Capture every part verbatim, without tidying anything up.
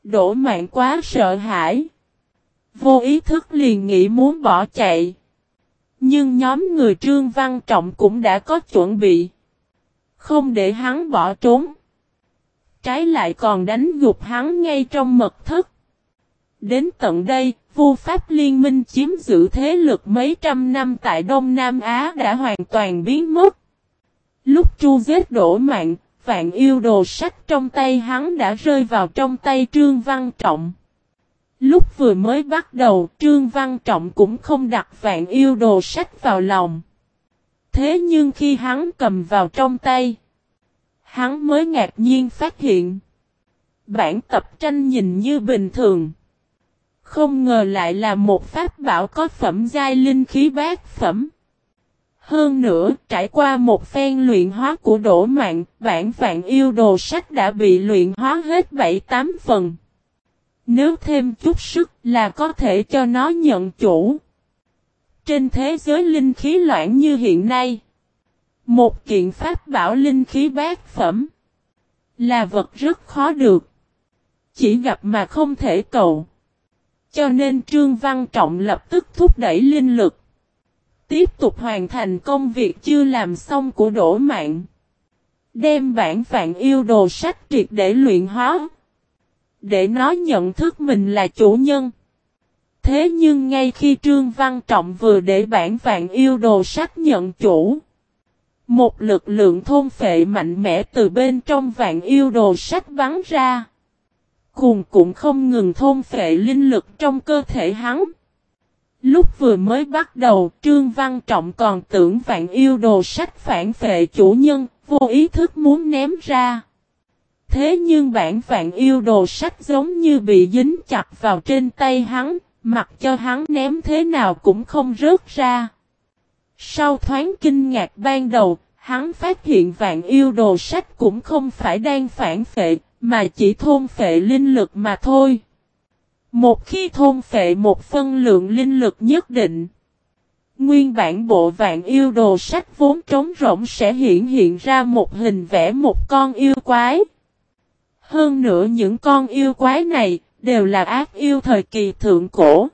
Đỗ Mạn quá sợ hãi. Vô ý thức liền nghĩ muốn bỏ chạy. Nhưng nhóm người Trương Văn Trọng cũng đã có chuẩn bị. Không để hắn bỏ trốn. Trái lại còn đánh gục hắn ngay trong mật thất. Đến tận đây, Vu Pháp Liên minh chiếm giữ thế lực mấy trăm năm tại Đông Nam Á đã hoàn toàn biến mất. Lúc tru giết Đỗ Mạn, vạn yêu đồ sách trong tay hắn đã rơi vào trong tay Trương Văn Trọng. Lúc vừa mới bắt đầu, Trương Văn Trọng cũng không đặt vạn yêu đồ sách vào lòng. Thế nhưng khi hắn cầm vào trong tay, hắn mới ngạc nhiên phát hiện. Bản tập tranh nhìn như bình thường. Không ngờ lại là một pháp bảo có phẩm giai linh khí bát phẩm. Hơn nữa, trải qua một phen luyện hóa của Đỗ Mạn, bản vạn yêu đồ sách đã bị luyện hóa hết bảy tám phần. Nếu thêm chút sức là có thể cho nó nhận chủ. Trên thế giới linh khí loãng như hiện nay, một kiện pháp bảo linh khí bát phẩm là vật rất khó được. Chỉ gặp mà không thể cầu. Cho nên Trương Văn Trọng lập tức thúc đẩy linh lực. Tiếp tục hoàn thành công việc chưa làm xong của Đỗ Mạn. Đem bản vạn yêu đồ sách triệt để luyện hóa. Để nó nhận thức mình là chủ nhân. Thế nhưng ngay khi Trương Văn Trọng vừa để bản vạn yêu đồ sách nhận chủ. Một lực lượng thôn phệ mạnh mẽ từ bên trong vạn yêu đồ sách bắn ra. Cùng cũng không ngừng thôn phệ linh lực trong cơ thể hắn. Lúc vừa mới bắt đầu, Trương Văn Trọng còn tưởng vạn yêu đồ sách phản phệ chủ nhân, vô ý thức muốn ném ra. Thế nhưng bản vạn yêu đồ sách giống như bị dính chặt vào trên tay hắn, mặc cho hắn ném thế nào cũng không rớt ra. Sau thoáng kinh ngạc ban đầu, hắn phát hiện vạn yêu đồ sách cũng không phải đang phản phệ, mà chỉ thôn phệ linh lực mà thôi. Một khi thôn phệ một phân lượng linh lực nhất định, nguyên bản bộ vạn yêu đồ sách vốn trống rỗng sẽ hiện hiện ra một hình vẽ một con yêu quái. Hơn nữa những con yêu quái này đều là ác yêu thời kỳ thượng cổ.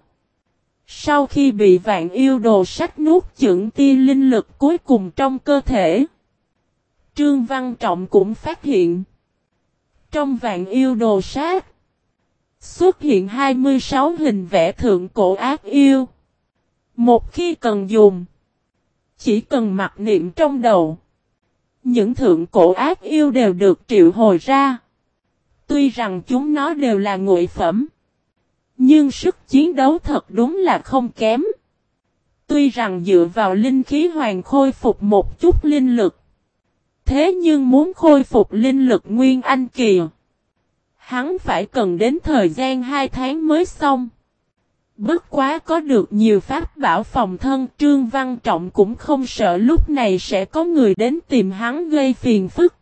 Sau khi bị vạn yêu đồ sách nuốt chửng tia linh lực cuối cùng trong cơ thể, Trương Văn Trọng cũng phát hiện trong vạn yêu đồ sách xuất hiện hai mươi sáu hình vẽ thượng cổ ác yêu. Một khi cần dùng, chỉ cần mặc niệm trong đầu, những thượng cổ ác yêu đều được triệu hồi ra. Tuy rằng chúng nó đều là ngụy phẩm, nhưng sức chiến đấu thật đúng là không kém. Tuy rằng dựa vào linh khí hoàng khôi phục một chút linh lực, thế nhưng muốn khôi phục linh lực nguyên anh kỳ, hắn phải cần đến thời gian hai tháng mới xong. Bất quá có được nhiều pháp bảo phòng thân, Trương Văn Trọng cũng không sợ lúc này sẽ có người đến tìm hắn gây phiền phức.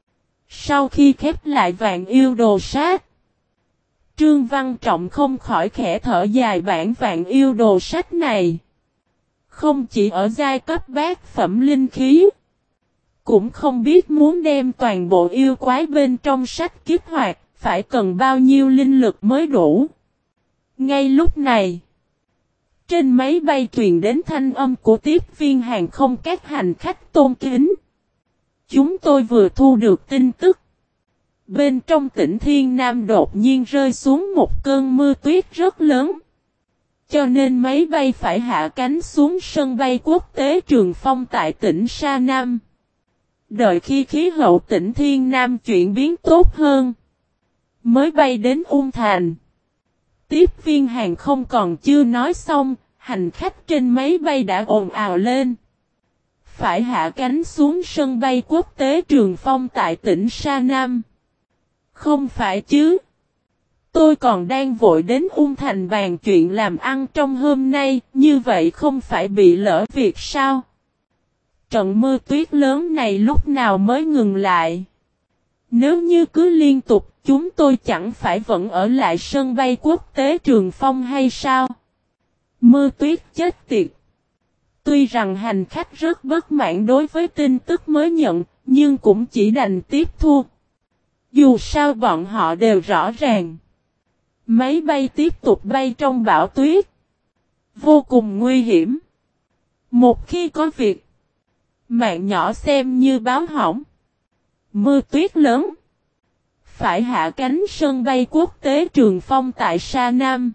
Sau khi khép lại vạn yêu đồ sát, Trương Văn Trọng không khỏi khẽ thở dài. Bản vạn yêu đồ sách này không chỉ ở giai cấp bát phẩm linh khí, cũng không biết muốn đem toàn bộ yêu quái bên trong sách kích hoạt, phải cần bao nhiêu linh lực mới đủ. Ngay lúc này, trên máy bay truyền đến thanh âm của tiếp viên hàng không các hành khách tôn kính. Chúng tôi vừa thu được tin tức. Bên trong tỉnh Thiên Nam đột nhiên rơi xuống một cơn mưa tuyết rất lớn. Cho nên máy bay phải hạ cánh xuống sân bay quốc tế Trường Phong tại tỉnh Sa Nam. Đợi khi khí hậu tỉnh Thiên Nam chuyển biến tốt hơn, mới bay đến Ung Thành. Tiếp viên hàng không còn chưa nói xong, hành khách trên máy bay đã ồn ào lên. Phải hạ cánh xuống sân bay quốc tế Trường Phong tại tỉnh Sa Nam. Không phải chứ. Tôi còn đang vội đến Ung Thành bàn chuyện làm ăn trong hôm nay, như vậy không phải bị lỡ việc sao? Trận mưa tuyết lớn này lúc nào mới ngừng lại? Nếu như cứ liên tục, chúng tôi chẳng phải vẫn ở lại sân bay quốc tế Trường Phong hay sao? Mưa tuyết chết tiệt. Tuy rằng hành khách rất bất mãn đối với tin tức mới nhận, nhưng cũng chỉ đành tiếp thu. Dù sao bọn họ đều rõ ràng. Máy bay tiếp tục bay trong bão tuyết. Vô cùng nguy hiểm. Một khi có việc, mạng nhỏ xem như báo hỏng. Mưa tuyết lớn. Phải hạ cánh sân bay quốc tế Trường Phong tại Sa Nam.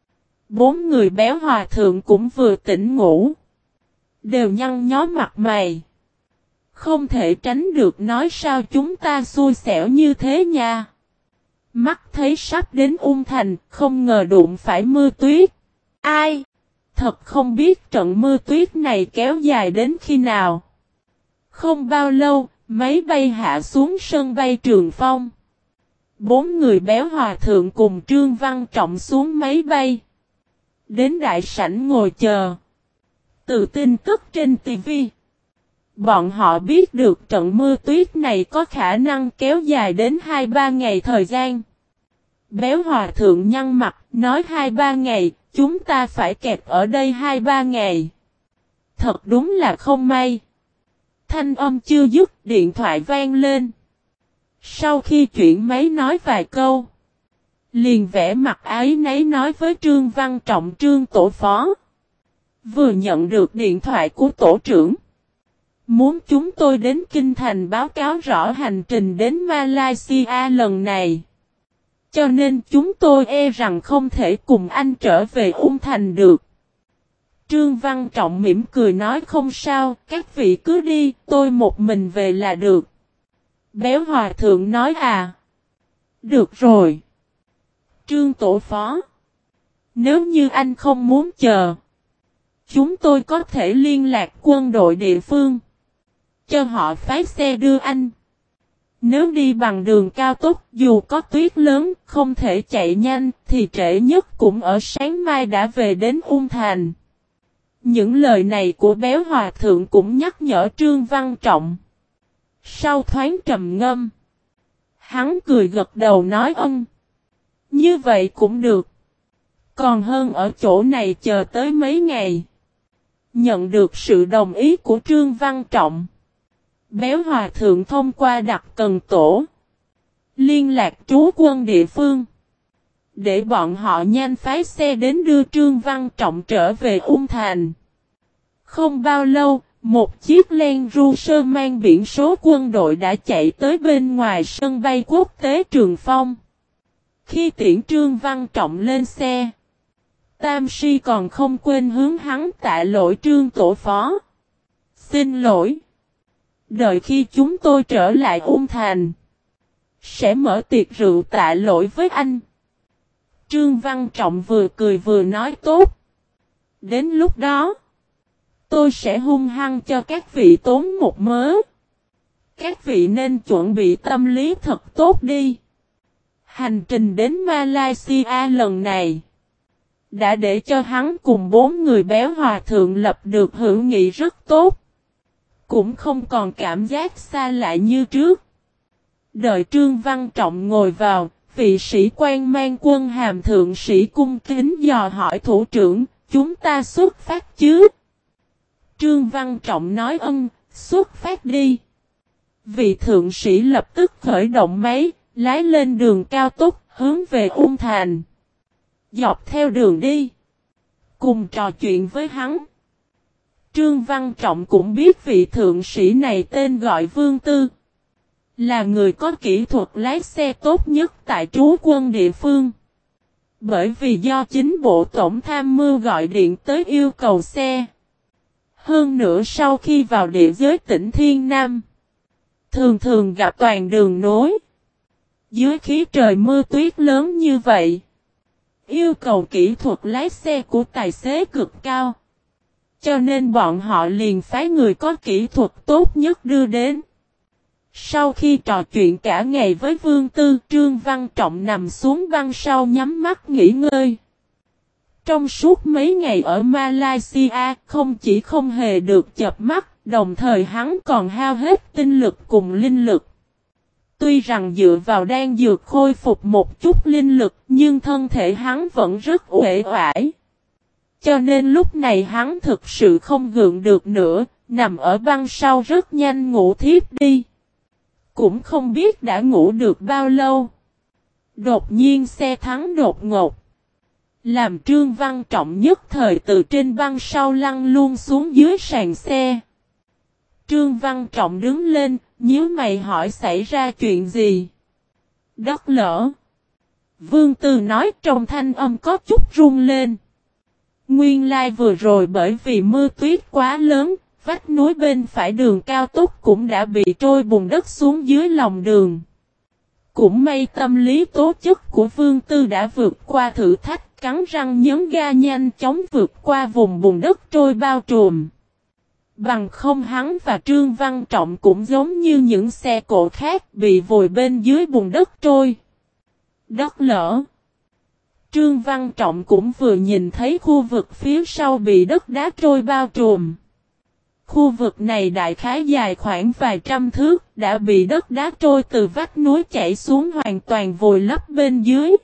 Bốn người béo hòa thượng cũng vừa tỉnh ngủ. Đều nhăn nhó mặt mày. Không thể tránh được nói sao chúng ta xui xẻo như thế nha. Mắt thấy sắp đến Ung Thành, không ngờ đụng phải mưa tuyết. Ai? Thật không biết trận mưa tuyết này kéo dài đến khi nào. Không bao lâu, máy bay hạ xuống sân bay Trường Phong. Bốn người béo hòa thượng cùng Trương Văn Trọng xuống máy bay. Đến đại sảnh ngồi chờ. Từ tin tức trên ti vi, bọn họ biết được trận mưa tuyết này có khả năng kéo dài đến hai ba ngày thời gian. Béo hòa thượng nhăn mặt, nói hai ba ngày, chúng ta phải kẹt ở đây hai ba ngày. Thật đúng là không may. Thanh âm chưa dứt, điện thoại vang lên. Sau khi chuyển máy nói vài câu, liền vẽ mặt ái nấy nói với Trương Văn Trọng Trương tổ phó. Vừa nhận được điện thoại của tổ trưởng. Muốn chúng tôi đến Kinh Thành báo cáo rõ hành trình đến Malaysia lần này. Cho nên chúng tôi e rằng không thể cùng anh trở về Ung Thành được. Trương Văn Trọng mỉm cười nói không sao, các vị cứ đi, tôi một mình về là được. Béo hòa thượng nói à. Được rồi. Trương tổ phó. Nếu như anh không muốn chờ, chúng tôi có thể liên lạc quân đội địa phương. Cho họ phái xe đưa anh. Nếu đi bằng đường cao tốc, dù có tuyết lớn, không thể chạy nhanh, thì trễ nhất cũng ở sáng mai đã về đến Ung Thành. Những lời này của béo hòa thượng cũng nhắc nhở Trương Văn Trọng. Sau thoáng trầm ngâm, hắn cười gật đầu nói ân. Như vậy cũng được. Còn hơn ở chỗ này chờ tới mấy ngày. Nhận được sự đồng ý của Trương Văn Trọng, béo hòa thượng thông qua đặc cần tổ liên lạc trú quân địa phương, để bọn họ nhanh phái xe đến đưa Trương Văn Trọng trở về Ung Thành. Không bao lâu, một chiếc Land Cruiser mang biển số quân đội đã chạy tới bên ngoài sân bay quốc tế Trường Phong. Khi tiễn Trương Văn Trọng lên xe, Tam Si còn không quên hướng hắn tạ lỗi Trương tổ phó. Xin lỗi. Đợi khi chúng tôi trở lại Ung Thành, sẽ mở tiệc rượu tạ lỗi với anh. Trương Văn Trọng vừa cười vừa nói tốt. Đến lúc đó, tôi sẽ hung hăng cho các vị tốn một mớ. Các vị nên chuẩn bị tâm lý thật tốt đi. Hành trình đến Malaysia lần này đã để cho hắn cùng bốn người béo hòa thượng lập được hữu nghị rất tốt. Cũng không còn cảm giác xa lạ như trước. Đợi Trương Văn Trọng ngồi vào, vị sĩ quan mang quân hàm thượng sĩ cung kính dò hỏi thủ trưởng, chúng ta xuất phát chứ? Trương Văn Trọng nói ân, xuất phát đi. Vị thượng sĩ lập tức khởi động máy, lái lên đường cao tốc, hướng về Ung Thành. Dọc theo đường đi, cùng trò chuyện với hắn. Trương Văn Trọng cũng biết vị thượng sĩ này tên gọi Vương Tư, là người có kỹ thuật lái xe tốt nhất tại trú quân địa phương. Bởi vì do chính bộ tổng tham mưu gọi điện tới yêu cầu xe. Hơn nữa sau khi vào địa giới tỉnh Thiên Nam, thường thường gặp toàn đường nối. Dưới khí trời mưa tuyết lớn như vậy, yêu cầu kỹ thuật lái xe của tài xế cực cao. Cho nên bọn họ liền phái người có kỹ thuật tốt nhất đưa đến. Sau khi trò chuyện cả ngày với Vương Tư, Trương Văn Trọng nằm xuống băng sau nhắm mắt nghỉ ngơi. Trong suốt mấy ngày ở Malaysia, không chỉ không hề được chợp mắt, đồng thời hắn còn hao hết tinh lực cùng linh lực. Tuy rằng dựa vào đan dược khôi phục một chút linh lực, nhưng thân thể hắn vẫn rất uể oải. Cho nên lúc này hắn thực sự không gượng được nữa, nằm ở băng sau rất nhanh ngủ thiếp đi. Cũng không biết đã ngủ được bao lâu. Đột nhiên xe thắng đột ngột. Làm Trương Văn Trọng nhất thời từ trên băng sau lăn luôn xuống dưới sàn xe. Trương Văn Trọng đứng lên, nhíu mày hỏi xảy ra chuyện gì? Đất lở. Vương Tư nói trong thanh âm có chút rung lên. Nguyên lai vừa rồi bởi vì mưa tuyết quá lớn, vách núi bên phải đường cao tốc cũng đã bị trôi bùn đất xuống dưới lòng đường. Cũng may tâm lý tố chất của Vương Tư đã vượt qua thử thách, cắn răng nhấn ga nhanh chóng vượt qua vùng bùn đất trôi bao trùm. Bằng không hắn và Trương Văn Trọng cũng giống như những xe cộ khác bị vùi bên dưới bùn đất trôi. Đất lở. Trương Văn Trọng cũng vừa nhìn thấy khu vực phía sau bị đất đá trôi bao trùm. Khu vực này đại khái dài khoảng vài trăm thước, đã bị đất đá trôi từ vách núi chảy xuống hoàn toàn vùi lấp bên dưới.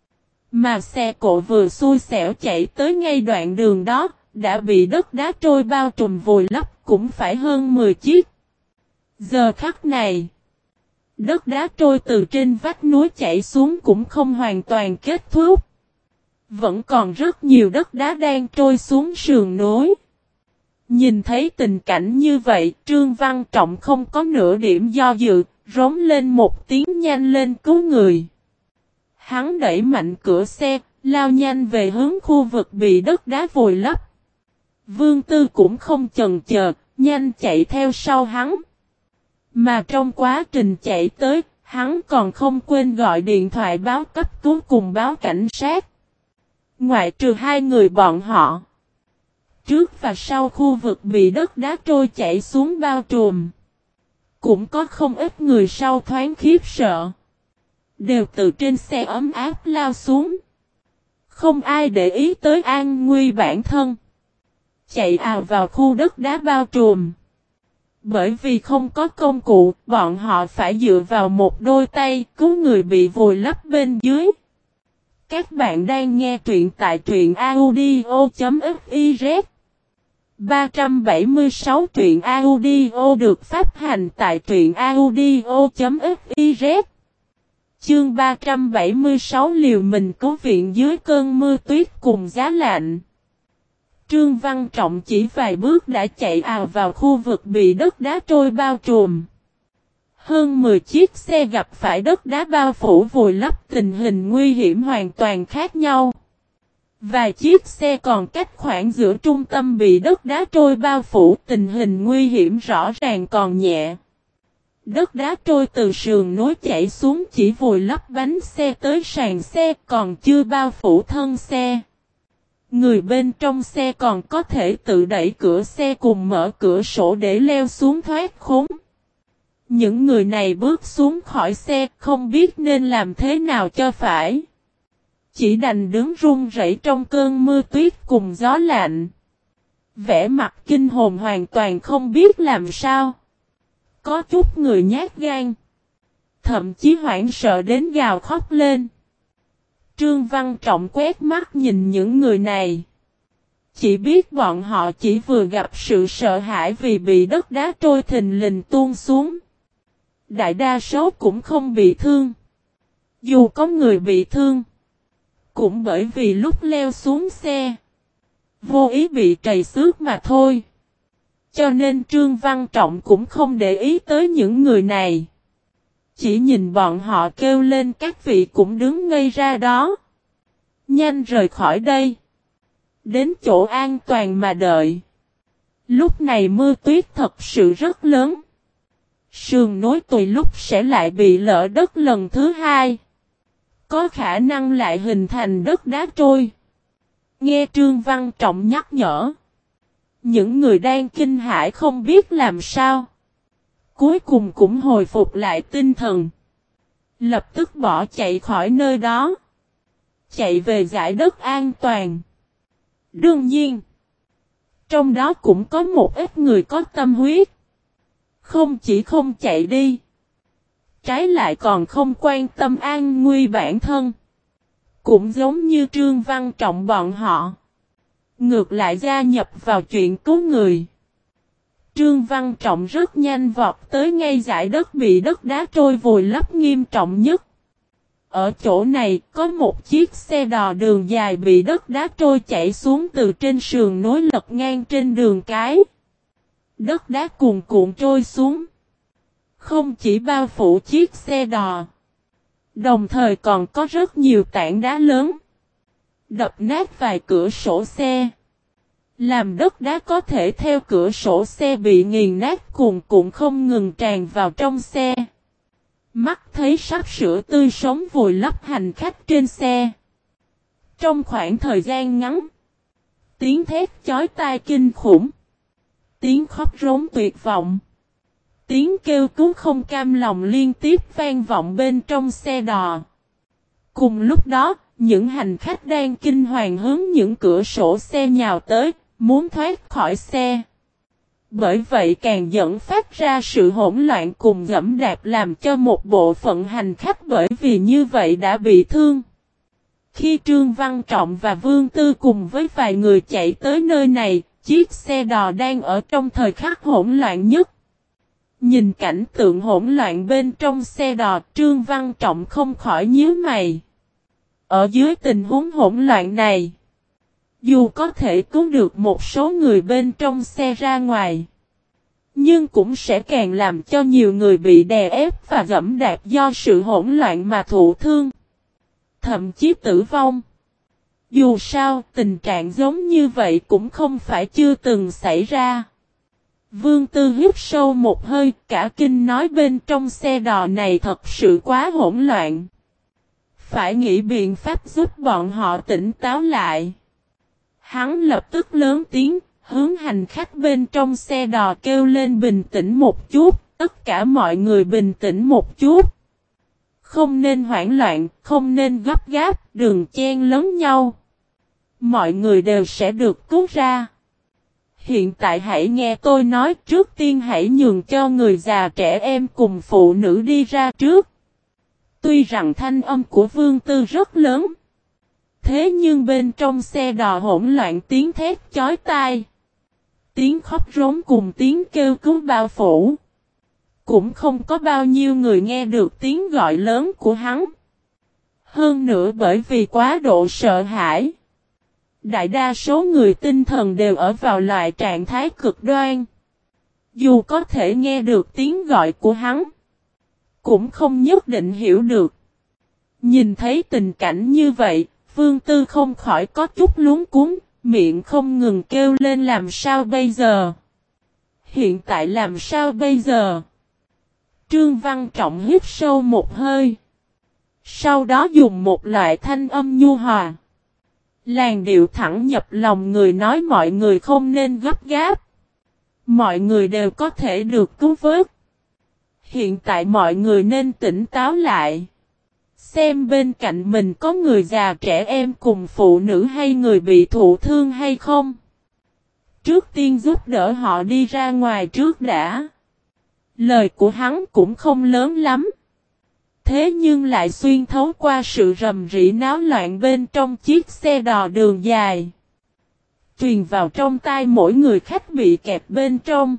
Mà xe cộ vừa xui xẻo chạy tới ngay đoạn đường đó, đã bị đất đá trôi bao trùm vùi lấp cũng phải hơn mười chiếc. Giờ khắc này, đất đá trôi từ trên vách núi chảy xuống cũng không hoàn toàn kết thúc. Vẫn còn rất nhiều đất đá đang trôi xuống sườn núi. Nhìn thấy tình cảnh như vậy, Trương Văn Trọng không có nửa điểm do dự, rống lên một tiếng nhanh lên cứu người. Hắn đẩy mạnh cửa xe, lao nhanh về hướng khu vực bị đất đá vùi lấp. Vương Tư cũng không chần chờ, nhanh chạy theo sau hắn. Mà trong quá trình chạy tới, hắn còn không quên gọi điện thoại báo cấp cứu cùng báo cảnh sát. Ngoại trừ hai người bọn họ, trước và sau khu vực bị đất đá trôi chảy xuống bao trùm, cũng có không ít người sau thoáng khiếp sợ. Đều từ trên xe ấm áp lao xuống. Không ai để ý tới an nguy bản thân. Chạy ào vào khu đất đá bao trùm. Bởi vì không có công cụ, bọn họ phải dựa vào một đôi tay cứu người bị vùi lấp bên dưới. Các bạn đang nghe truyện tại truyện audio.fiz. ba trăm bảy mươi sáu truyện audio được phát hành tại truyện audio.fiz. Chương ba trăm bảy mươi sáu liều mình cứu viện dưới cơn mưa tuyết cùng giá lạnh. Trương Văn Trọng chỉ vài bước đã chạy ào vào khu vực bị đất đá trôi bao trùm. Hơn mười chiếc xe gặp phải đất đá bao phủ vùi lấp, tình hình nguy hiểm hoàn toàn khác nhau. Vài chiếc xe còn cách khoảng giữa trung tâm bị đất đá trôi bao phủ, tình hình nguy hiểm rõ ràng còn nhẹ. Đất đá trôi từ sườn núi chảy xuống chỉ vùi lấp bánh xe tới sàn xe, còn chưa bao phủ thân xe. Người bên trong xe còn có thể tự đẩy cửa xe cùng mở cửa sổ để leo xuống thoát khốn. Những người này bước xuống khỏi xe không biết nên làm thế nào cho phải. Chỉ đành đứng run rẩy trong cơn mưa tuyết cùng gió lạnh. Vẻ mặt kinh hồn hoàn toàn không biết làm sao. Có chút người nhát gan. Thậm chí hoảng sợ đến gào khóc lên. Trương Văn Trọng quét mắt nhìn những người này. Chỉ biết bọn họ chỉ vừa gặp sự sợ hãi vì bị đất đá trôi thình lình tuôn xuống. Đại đa số cũng không bị thương. Dù có người bị thương, cũng bởi vì lúc leo xuống xe, vô ý bị trầy xước mà thôi. Cho nên Trương Văn Trọng cũng không để ý tới những người này. Chỉ nhìn bọn họ kêu lên các vị cũng đứng ngây ra đó. Nhanh rời khỏi đây. Đến chỗ an toàn mà đợi. Lúc này mưa tuyết thật sự rất lớn. Sườn núi tùy lúc sẽ lại bị lở đất lần thứ hai. Có khả năng lại hình thành đất đá trôi. Nghe Trương Văn Trọng nhắc nhở. Những người đang kinh hãi không biết làm sao. Cuối cùng cũng hồi phục lại tinh thần. Lập tức bỏ chạy khỏi nơi đó. Chạy về dải đất an toàn. Đương nhiên, trong đó cũng có một ít người có tâm huyết. Không chỉ không chạy đi, trái lại còn không quan tâm an nguy bản thân. Cũng giống như Trương Văn Trọng bọn họ. Ngược lại gia nhập vào chuyện cứu người. Trương Văn Trọng rất nhanh vọt tới ngay dải đất bị đất đá trôi vùi lấp nghiêm trọng nhất. Ở chỗ này có một chiếc xe đò đường dài bị đất đá trôi chảy xuống từ trên sườn núi lật ngang trên đường cái. Đất đá cuồn cuộn trôi xuống. Không chỉ bao phủ chiếc xe đò. Đồng thời còn có rất nhiều tảng đá lớn. Đập nát vài cửa sổ xe. Làm đất đá có thể theo cửa sổ xe bị nghiền nát cuồn cuộn không ngừng tràn vào trong xe. Mắt thấy sắp sửa tươi sống vùi lấp hành khách trên xe. Trong khoảng thời gian ngắn. Tiếng thét chói tai kinh khủng. Tiếng khóc rống tuyệt vọng. Tiếng kêu cứu không cam lòng liên tiếp vang vọng bên trong xe đò. Cùng lúc đó, những hành khách đang kinh hoàng hướng những cửa sổ xe nhào tới, muốn thoát khỏi xe. Bởi vậy càng dẫn phát ra sự hỗn loạn cùng giẫm đạp làm cho một bộ phận hành khách bởi vì như vậy đã bị thương. Khi Trương Văn Trọng và Vương Tư cùng với vài người chạy tới nơi này, chiếc xe đò đang ở trong thời khắc hỗn loạn nhất. Nhìn cảnh tượng hỗn loạn bên trong xe đò, Trương Văn Trọng không khỏi nhíu mày. Ở dưới tình huống hỗn loạn này, dù có thể cứu được một số người bên trong xe ra ngoài, nhưng cũng sẽ càng làm cho nhiều người bị đè ép và giẫm đạp do sự hỗn loạn mà thụ thương, thậm chí tử vong. Dù sao, tình trạng giống như vậy cũng không phải chưa từng xảy ra. Vương Tư hít sâu một hơi, cả kinh nói bên trong xe đò này thật sự quá hỗn loạn. Phải nghĩ biện pháp giúp bọn họ tỉnh táo lại. Hắn lập tức lớn tiếng, hướng hành khách bên trong xe đò kêu lên bình tĩnh một chút, tất cả mọi người bình tĩnh một chút. Không nên hoảng loạn, không nên gấp gáp, đừng chen lấn nhau. Mọi người đều sẽ được cứu ra. Hiện tại hãy nghe tôi nói, trước tiên hãy nhường cho người già trẻ em cùng phụ nữ đi ra trước. Tuy rằng thanh âm của Vương Tư rất lớn. Thế nhưng bên trong xe đò hỗn loạn tiếng thét chói tai. Tiếng khóc rống cùng tiếng kêu cứu bao phủ. Cũng không có bao nhiêu người nghe được tiếng gọi lớn của hắn. Hơn nữa bởi vì quá độ sợ hãi. Đại đa số người tinh thần đều ở vào loại trạng thái cực đoan. Dù có thể nghe được tiếng gọi của hắn, cũng không nhất định hiểu được. Nhìn thấy tình cảnh như vậy, Vương Tư không khỏi có chút luống cuống, miệng không ngừng kêu lên làm sao bây giờ? Hiện tại làm sao bây giờ? Trương Văn Trọng hít sâu một hơi. Sau đó dùng một loại thanh âm nhu hòa. Làn điệu thẳng nhập lòng người nói mọi người không nên gấp gáp. Mọi người đều có thể được cứu vớt. Hiện tại mọi người nên tỉnh táo lại. Xem bên cạnh mình có người già trẻ em cùng phụ nữ hay người bị thụ thương hay không. Trước tiên giúp đỡ họ đi ra ngoài trước đã. Lời của hắn cũng không lớn lắm. Thế nhưng lại xuyên thấu qua sự rầm rĩ náo loạn bên trong chiếc xe đò đường dài. Truyền vào trong tai mỗi người khách bị kẹp bên trong.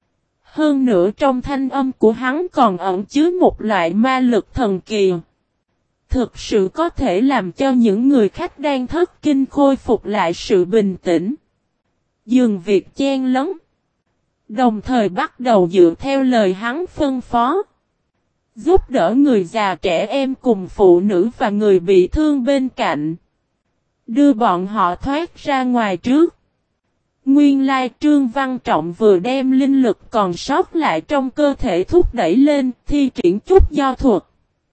Hơn nữa trong thanh âm của hắn còn ẩn chứa một loại ma lực thần kỳ. Thực sự có thể làm cho những người khách đang thất kinh khôi phục lại sự bình tĩnh. Dừng việc chen lấn. Đồng thời bắt đầu dựa theo lời hắn phân phó. Giúp đỡ người già trẻ em cùng phụ nữ và người bị thương bên cạnh. Đưa bọn họ thoát ra ngoài trước. Nguyên lai Trương Văn Trọng vừa đem linh lực còn sót lại trong cơ thể thúc đẩy lên thi triển chút do thuật.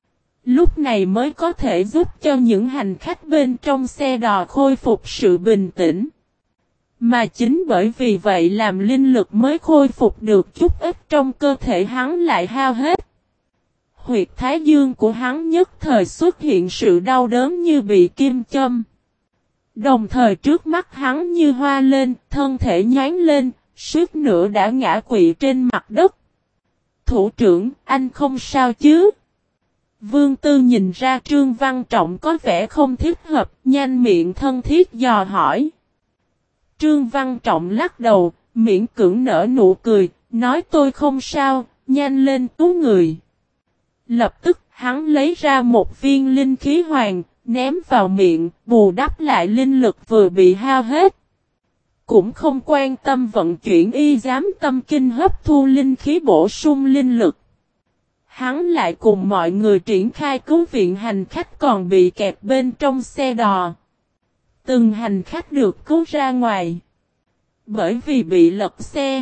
Lúc này mới có thể giúp cho những hành khách bên trong xe đò khôi phục sự bình tĩnh. Mà chính bởi vì vậy làm linh lực mới khôi phục được chút ít trong cơ thể hắn lại hao hết. Huyệt thái dương của hắn nhất thời xuất hiện sự đau đớn như bị kim châm. Đồng thời trước mắt hắn như hoa lên, thân thể nhoáng lên, suýt nữa đã ngã quỵ trên mặt đất. Thủ trưởng, anh không sao chứ? Vương Tư nhìn ra Trương Văn Trọng có vẻ không thích hợp, nhanh miệng thân thiết dò hỏi. Trương Văn Trọng lắc đầu, miễn cưỡng nở nụ cười, nói tôi không sao, nhanh lên cứu người. Lập tức Hắn lấy ra một viên linh khí hoàng, ném vào miệng, bù đắp lại linh lực vừa bị hao hết. Cũng không quan tâm vận chuyển y dám tâm kinh hấp thu linh khí bổ sung linh lực. Hắn lại cùng mọi người triển khai cứu viện hành khách còn bị kẹt bên trong xe đò. Từng hành khách được cứu ra ngoài. Bởi vì bị lật xe.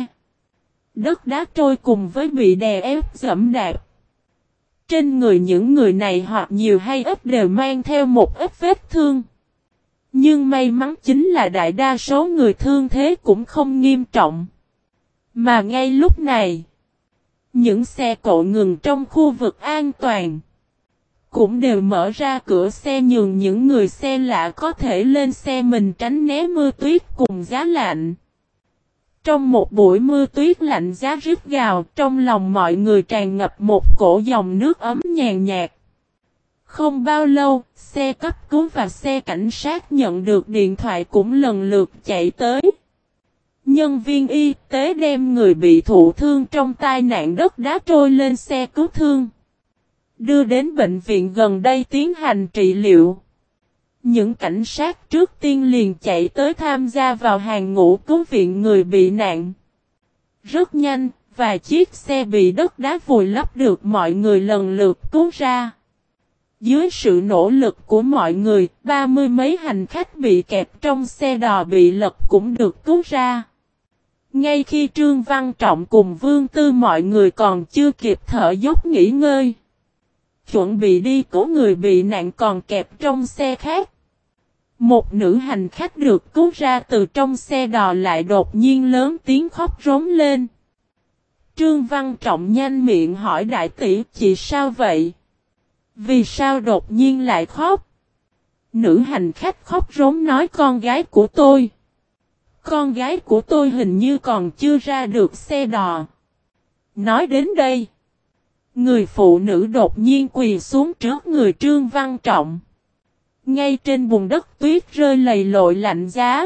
Đất đá trôi cùng với bị đè ép giẫm đạp. Trên người những người này hoặc nhiều hay ít đều mang theo một ít vết thương. Nhưng may mắn chính là đại đa số người thương thế cũng không nghiêm trọng. Mà ngay lúc này, những xe cộ ngừng trong khu vực an toàn. Cũng đều mở ra cửa xe nhường những người xe lạ có thể lên xe mình tránh né mưa tuyết cùng giá lạnh. Trong một buổi mưa tuyết lạnh giá rít gào, trong lòng mọi người tràn ngập một cổ dòng nước ấm nhàn nhạt. Không bao lâu, xe cấp cứu và xe cảnh sát nhận được điện thoại cũng lần lượt chạy tới. Nhân viên y tế đem người bị thụ thương trong tai nạn đất đá trôi lên xe cứu thương. Đưa đến bệnh viện gần đây tiến hành trị liệu. Những cảnh sát trước tiên liền chạy tới tham gia vào hàng ngũ cứu viện người bị nạn. Rất nhanh, vài chiếc xe bị đất đá vùi lấp được mọi người lần lượt cứu ra. Dưới sự nỗ lực của mọi người, ba mươi mấy hành khách bị kẹt trong xe đò bị lật cũng được cứu ra. Ngay khi Trương Văn Trọng cùng Vương Tư mọi người còn chưa kịp thở dốc nghỉ ngơi. Chuẩn bị đi cứu người bị nạn còn kẹt trong xe khác. Một nữ hành khách được cứu ra từ trong xe đò lại đột nhiên lớn tiếng khóc rống lên. Trương Văn Trọng nhanh miệng hỏi đại tỷ chị sao vậy? Vì sao đột nhiên lại khóc? Nữ hành khách khóc rống nói con gái của tôi. Con gái của tôi hình như còn chưa ra được xe đò. Nói đến đây. Người phụ nữ đột nhiên quỳ xuống trước người Trương Văn Trọng. Ngay trên bùn đất tuyết rơi lầy lội lạnh giá.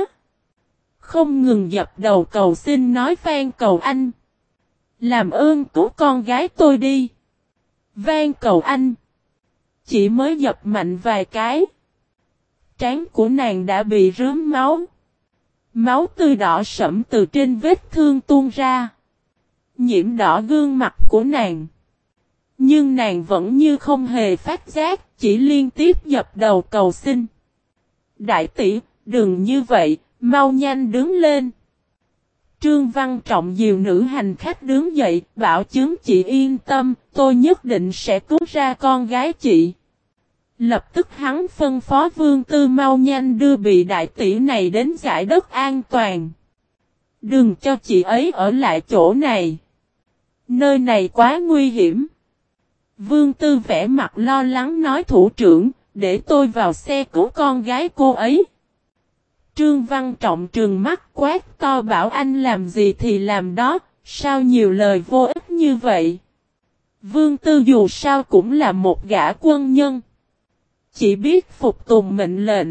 Không ngừng dập đầu cầu xin nói van cầu anh. Làm ơn cứu con gái tôi đi. Van cầu anh. Chỉ mới dập mạnh vài cái. Trán của nàng đã bị rớm máu. Máu tươi đỏ sẫm từ trên vết thương tuôn ra. Nhiễm đỏ gương mặt của nàng. Nhưng nàng vẫn như không hề phát giác, chỉ liên tiếp dập đầu cầu xin. Đại tỷ, đừng như vậy, mau nhanh đứng lên. Trương Văn Trọng dìu nữ hành khách đứng dậy, bảo chứng chị yên tâm, tôi nhất định sẽ cứu ra con gái chị. Lập tức hắn phân phó Vương Tư mau nhanh đưa bị đại tỷ này đến giải đất an toàn. Đừng cho chị ấy ở lại chỗ này. Nơi này quá nguy hiểm. Vương Tư vẻ mặt lo lắng nói thủ trưởng, để tôi vào xe cứu con gái cô ấy. Trương Văn Trọng trừng mắt quát to bảo anh làm gì thì làm đó, sao nhiều lời vô ích như vậy. Vương Tư dù sao cũng là một gã quân nhân. Chỉ biết phục tùng mệnh lệnh.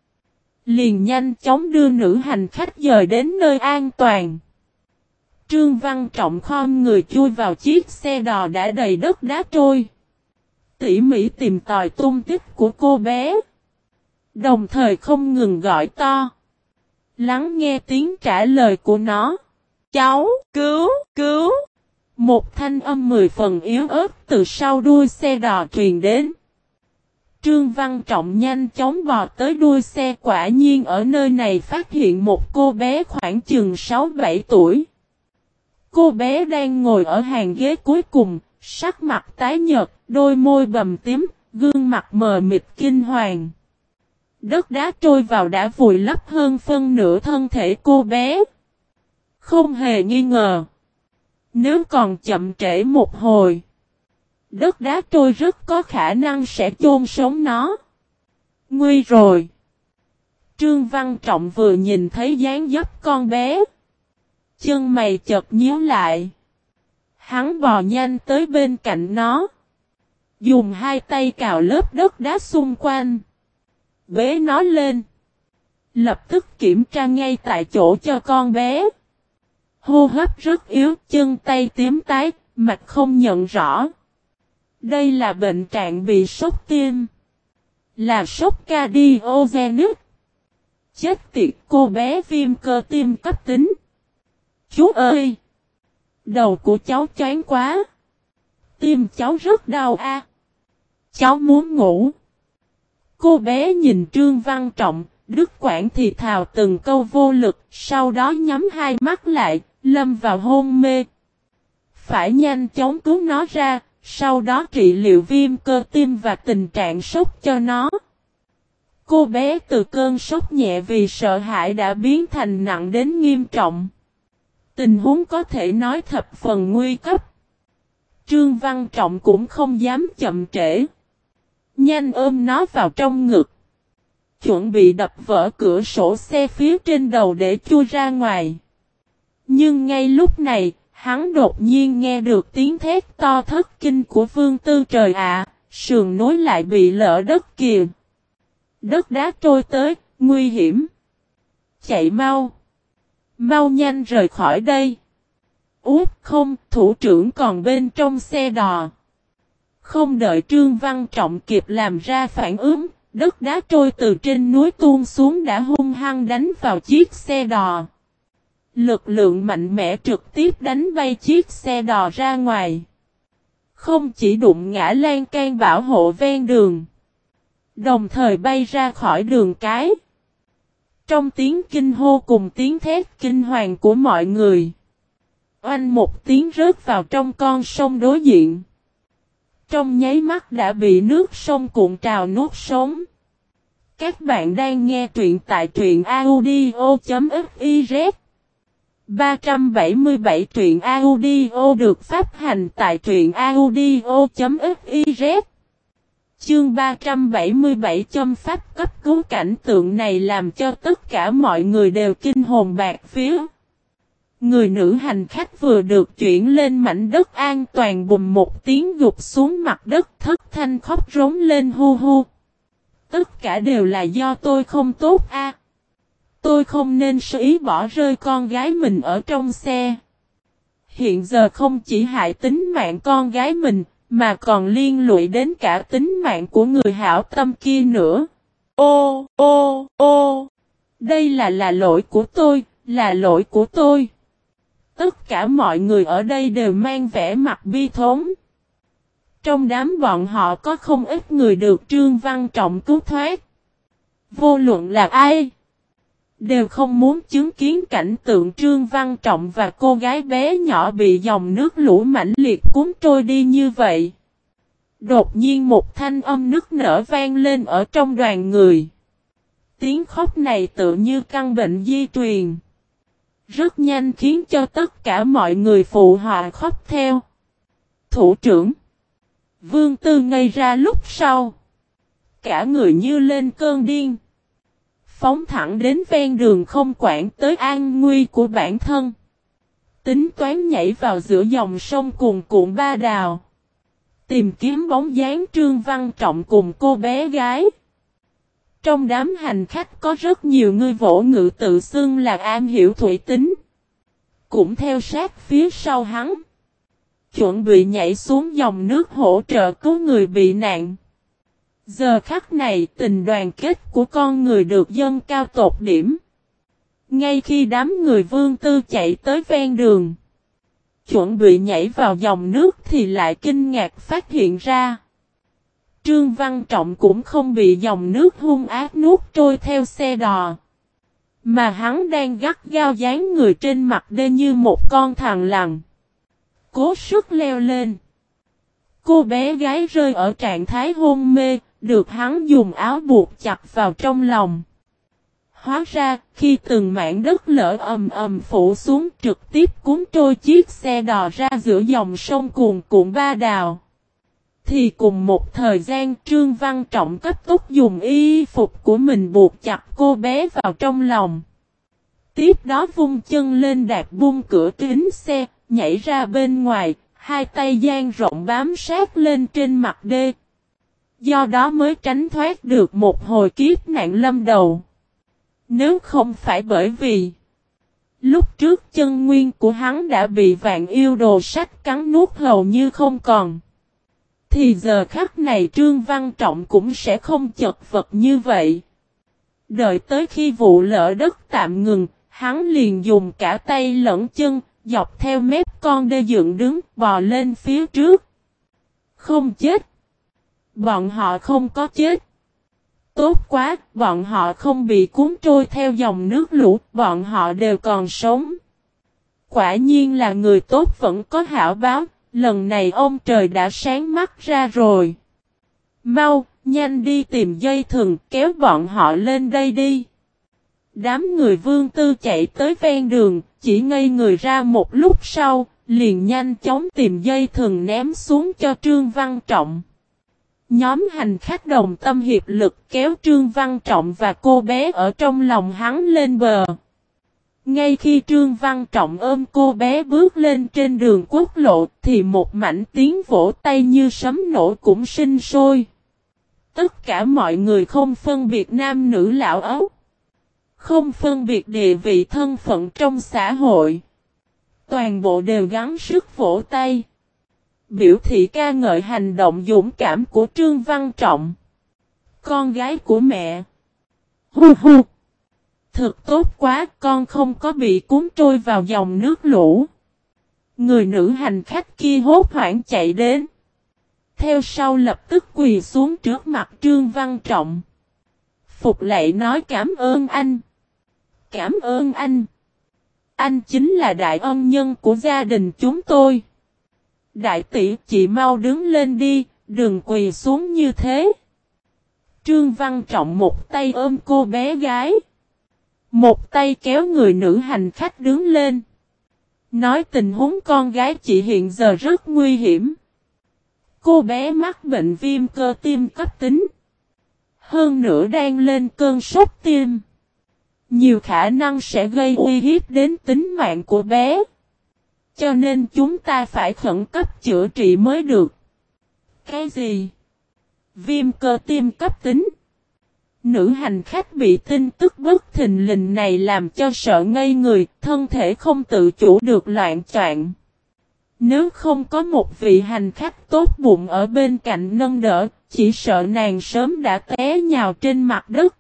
Liền nhanh chóng đưa nữ hành khách dời đến nơi an toàn. Trương Văn Trọng khom người chui vào chiếc xe đò đã đầy đất đá trôi. Tỉ mỉ tìm tòi tung tích của cô bé. Đồng thời không ngừng gọi to. Lắng nghe tiếng trả lời của nó. Cháu, cứu, cứu. Một thanh âm mười phần yếu ớt từ sau đuôi xe đò truyền đến. Trương Văn Trọng nhanh chóng bò tới đuôi xe quả nhiên ở nơi này phát hiện một cô bé khoảng chừng sáu bảy tuổi. Cô bé đang ngồi ở hàng ghế cuối cùng, sắc mặt tái nhợt, đôi môi bầm tím, gương mặt mờ mịt kinh hoàng. Đất đá trôi vào đã vùi lấp hơn phân nửa thân thể cô bé. Không hề nghi ngờ. Nếu còn chậm trễ một hồi, đất đá trôi rất có khả năng sẽ chôn sống nó. Nguy rồi. Trương Văn Trọng vừa nhìn thấy dáng dấp con bé. Chân mày chợt nhíu lại. Hắn bò nhanh tới bên cạnh nó. Dùng hai tay cào lớp đất đá xung quanh. Bế nó lên. Lập tức kiểm tra ngay tại chỗ cho con bé. Hô hấp rất yếu, chân tay tím tái, mạch không nhận rõ. Đây là bệnh trạng bị sốc tim. Là sốc cardiogenic. Chết tiệt, cô bé viêm cơ tim cấp tính. Chú ơi! Đầu của cháu choáng quá. Tim cháu rất đau a. Cháu muốn ngủ. Cô bé nhìn Trương Văn Trọng, đứt quãng thì thào từng câu vô lực, sau đó nhắm hai mắt lại, lâm vào hôn mê. Phải nhanh chóng cứu nó ra, sau đó trị liệu viêm cơ tim và tình trạng sốc cho nó. Cô bé từ cơn sốc nhẹ vì sợ hãi đã biến thành nặng đến nghiêm trọng. Tình huống có thể nói thập phần nguy cấp. Trương Văn Trọng cũng không dám chậm trễ. Nhanh ôm nó vào trong ngực. Chuẩn bị đập vỡ cửa sổ xe phía trên đầu để chui ra ngoài. Nhưng ngay lúc này, hắn đột nhiên nghe được tiếng thét to thất kinh của Vương Tư. Trời ạ, sườn núi lại bị lở đất kìa. Đất đá trôi tới, nguy hiểm. Chạy mau. Mau nhanh rời khỏi đây. Út không, thủ trưởng còn bên trong xe đò. Không đợi Trương Văn Trọng kịp làm ra phản ứng, đất đá trôi từ trên núi tuôn xuống đã hung hăng đánh vào chiếc xe đò. Lực lượng mạnh mẽ trực tiếp đánh bay chiếc xe đò ra ngoài. Không chỉ đụng ngã lan can bảo hộ ven đường, đồng thời bay ra khỏi đường cái. Trong tiếng kinh hô cùng tiếng thét kinh hoàng của mọi người, oanh một tiếng rớt vào trong con sông đối diện. Trong nháy mắt đã bị nước sông cuộn trào nuốt sống. Các bạn đang nghe truyện tại truyện audio.fiz. ba trăm bảy mươi bảy truyện audio được phát hành tại truyện audio.fiz. Chương ba trăm bảy mươi bảy châm pháp cấp cứu. Cảnh tượng này làm cho tất cả mọi người đều kinh hồn bạt vía. Người nữ hành khách vừa được chuyển lên mảnh đất an toàn bùm một tiếng gục xuống mặt đất thất thanh khóc rống lên hu hu. Tất cả đều là do tôi không tốt a. À. Tôi không nên sơ ý bỏ rơi con gái mình ở trong xe. Hiện giờ không chỉ hại tính mạng con gái mình, mà còn liên lụy đến cả tính mạng của người hảo tâm kia nữa. Ô, ô, ô, đây là là lỗi của tôi, là lỗi của tôi. Tất cả mọi người ở đây đều mang vẻ mặt bi thống. Trong đám bọn họ có không ít người được Trương Văn Trọng cứu thoát. Vô luận là ai, đều không muốn chứng kiến cảnh tượng Trương Văn Trọng và cô gái bé nhỏ bị dòng nước lũ mãnh liệt cuốn trôi đi như vậy. Đột nhiên một thanh âm nức nở vang lên ở trong đoàn người. Tiếng khóc này tự như căn bệnh di truyền. Rất nhanh khiến cho tất cả mọi người phụ họa khóc theo. Thủ trưởng Vương Tư ngây ra lúc sau. Cả người như lên cơn điên. Phóng thẳng đến ven đường không quản tới an nguy của bản thân. Tính toán nhảy vào giữa dòng sông cuồn cuộn Ba Đào. Tìm kiếm bóng dáng Trương Văn Trọng cùng cô bé gái. Trong đám hành khách có rất nhiều người vỗ ngữ tự xưng là am hiểu thủy tính. Cũng theo sát phía sau hắn. Chuẩn bị nhảy xuống dòng nước hỗ trợ cứu người bị nạn. Giờ khắc này tình đoàn kết của con người được dâng cao tột điểm. Ngay khi đám người Vương Tư chạy tới ven đường, chuẩn bị nhảy vào dòng nước thì lại kinh ngạc phát hiện ra. Trương Văn Trọng cũng không bị dòng nước hung ác nuốt trôi theo xe đò. Mà hắn đang gắt gao dán người trên mặt đê như một con thằn lằn. Cố sức leo lên. Cô bé gái rơi ở trạng thái hôn mê, được hắn dùng áo buộc chặt vào trong lòng. Hóa ra, khi từng mảng đất lở ầm ầm phủ xuống trực tiếp cuốn trôi chiếc xe đò ra giữa dòng sông cuồn cuộn Ba Đào. Thì cùng một thời gian Trương Văn Trọng cấp tốc dùng y phục của mình buộc chặt cô bé vào trong lòng. Tiếp đó vung chân lên đạp bung cửa kính xe, nhảy ra bên ngoài, hai tay dang rộng bám sát lên trên mặt đê. Do đó mới tránh thoát được một hồi kiếp nạn lâm đầu. Nếu không phải bởi vì lúc trước chân nguyên của hắn đã bị vạn yêu đồ sách cắn nuốt hầu như không còn, thì giờ khắc này Trương Văn Trọng cũng sẽ không chật vật như vậy. Đợi tới khi vụ lở đất tạm ngừng, hắn liền dùng cả tay lẫn chân, dọc theo mép con đê dựng đứng, bò lên phía trước. Không chết. Bọn họ không có chết. Tốt quá, bọn họ không bị cuốn trôi theo dòng nước lũ, bọn họ đều còn sống. Quả nhiên là người tốt vẫn có hảo báo, lần này ông trời đã sáng mắt ra rồi. Mau, nhanh đi tìm dây thừng, kéo bọn họ lên đây đi. Đám người Vương Tư chạy tới ven đường, chỉ ngây người ra một lúc sau, liền nhanh chóng tìm dây thừng ném xuống cho Trương Văn Trọng. Nhóm hành khách đồng tâm hiệp lực kéo Trương Văn Trọng và cô bé ở trong lòng hắn lên bờ. Ngay khi Trương Văn Trọng ôm cô bé bước lên trên đường quốc lộ thì một mảnh tiếng vỗ tay như sấm nổ cũng sinh sôi. Tất cả mọi người không phân biệt nam nữ lão ấu, không phân biệt địa vị thân phận trong xã hội. Toàn bộ đều gắng sức vỗ tay, biểu thị ca ngợi hành động dũng cảm của Trương Văn Trọng. Con gái của mẹ. Hu hu. Thật tốt quá, con không có bị cuốn trôi vào dòng nước lũ. Người nữ hành khách kia hốt hoảng chạy đến. Theo sau lập tức quỳ xuống trước mặt Trương Văn Trọng. Phục lạy nói cảm ơn anh. Cảm ơn anh. Anh chính là đại ân nhân của gia đình chúng tôi. Đại tỷ, chị mau đứng lên đi, đừng quỳ xuống như thế. Trương Văn Trọng một tay ôm cô bé gái, một tay kéo người nữ hành khách đứng lên. Nói tình huống con gái chị hiện giờ rất nguy hiểm. Cô bé mắc bệnh viêm cơ tim cấp tính. Hơn nữa đang lên cơn sốt tim. Nhiều khả năng sẽ gây uy hiếp đến tính mạng của bé. Cho nên chúng ta phải khẩn cấp chữa trị mới được. Cái gì? Viêm cơ tim cấp tính. Nữ hành khách bị tin tức bất thình lình này làm cho sợ ngây người, thân thể không tự chủ được loạn choạng. Nếu không có một vị hành khách tốt bụng ở bên cạnh nâng đỡ, chỉ sợ nàng sớm đã té nhào trên mặt đất.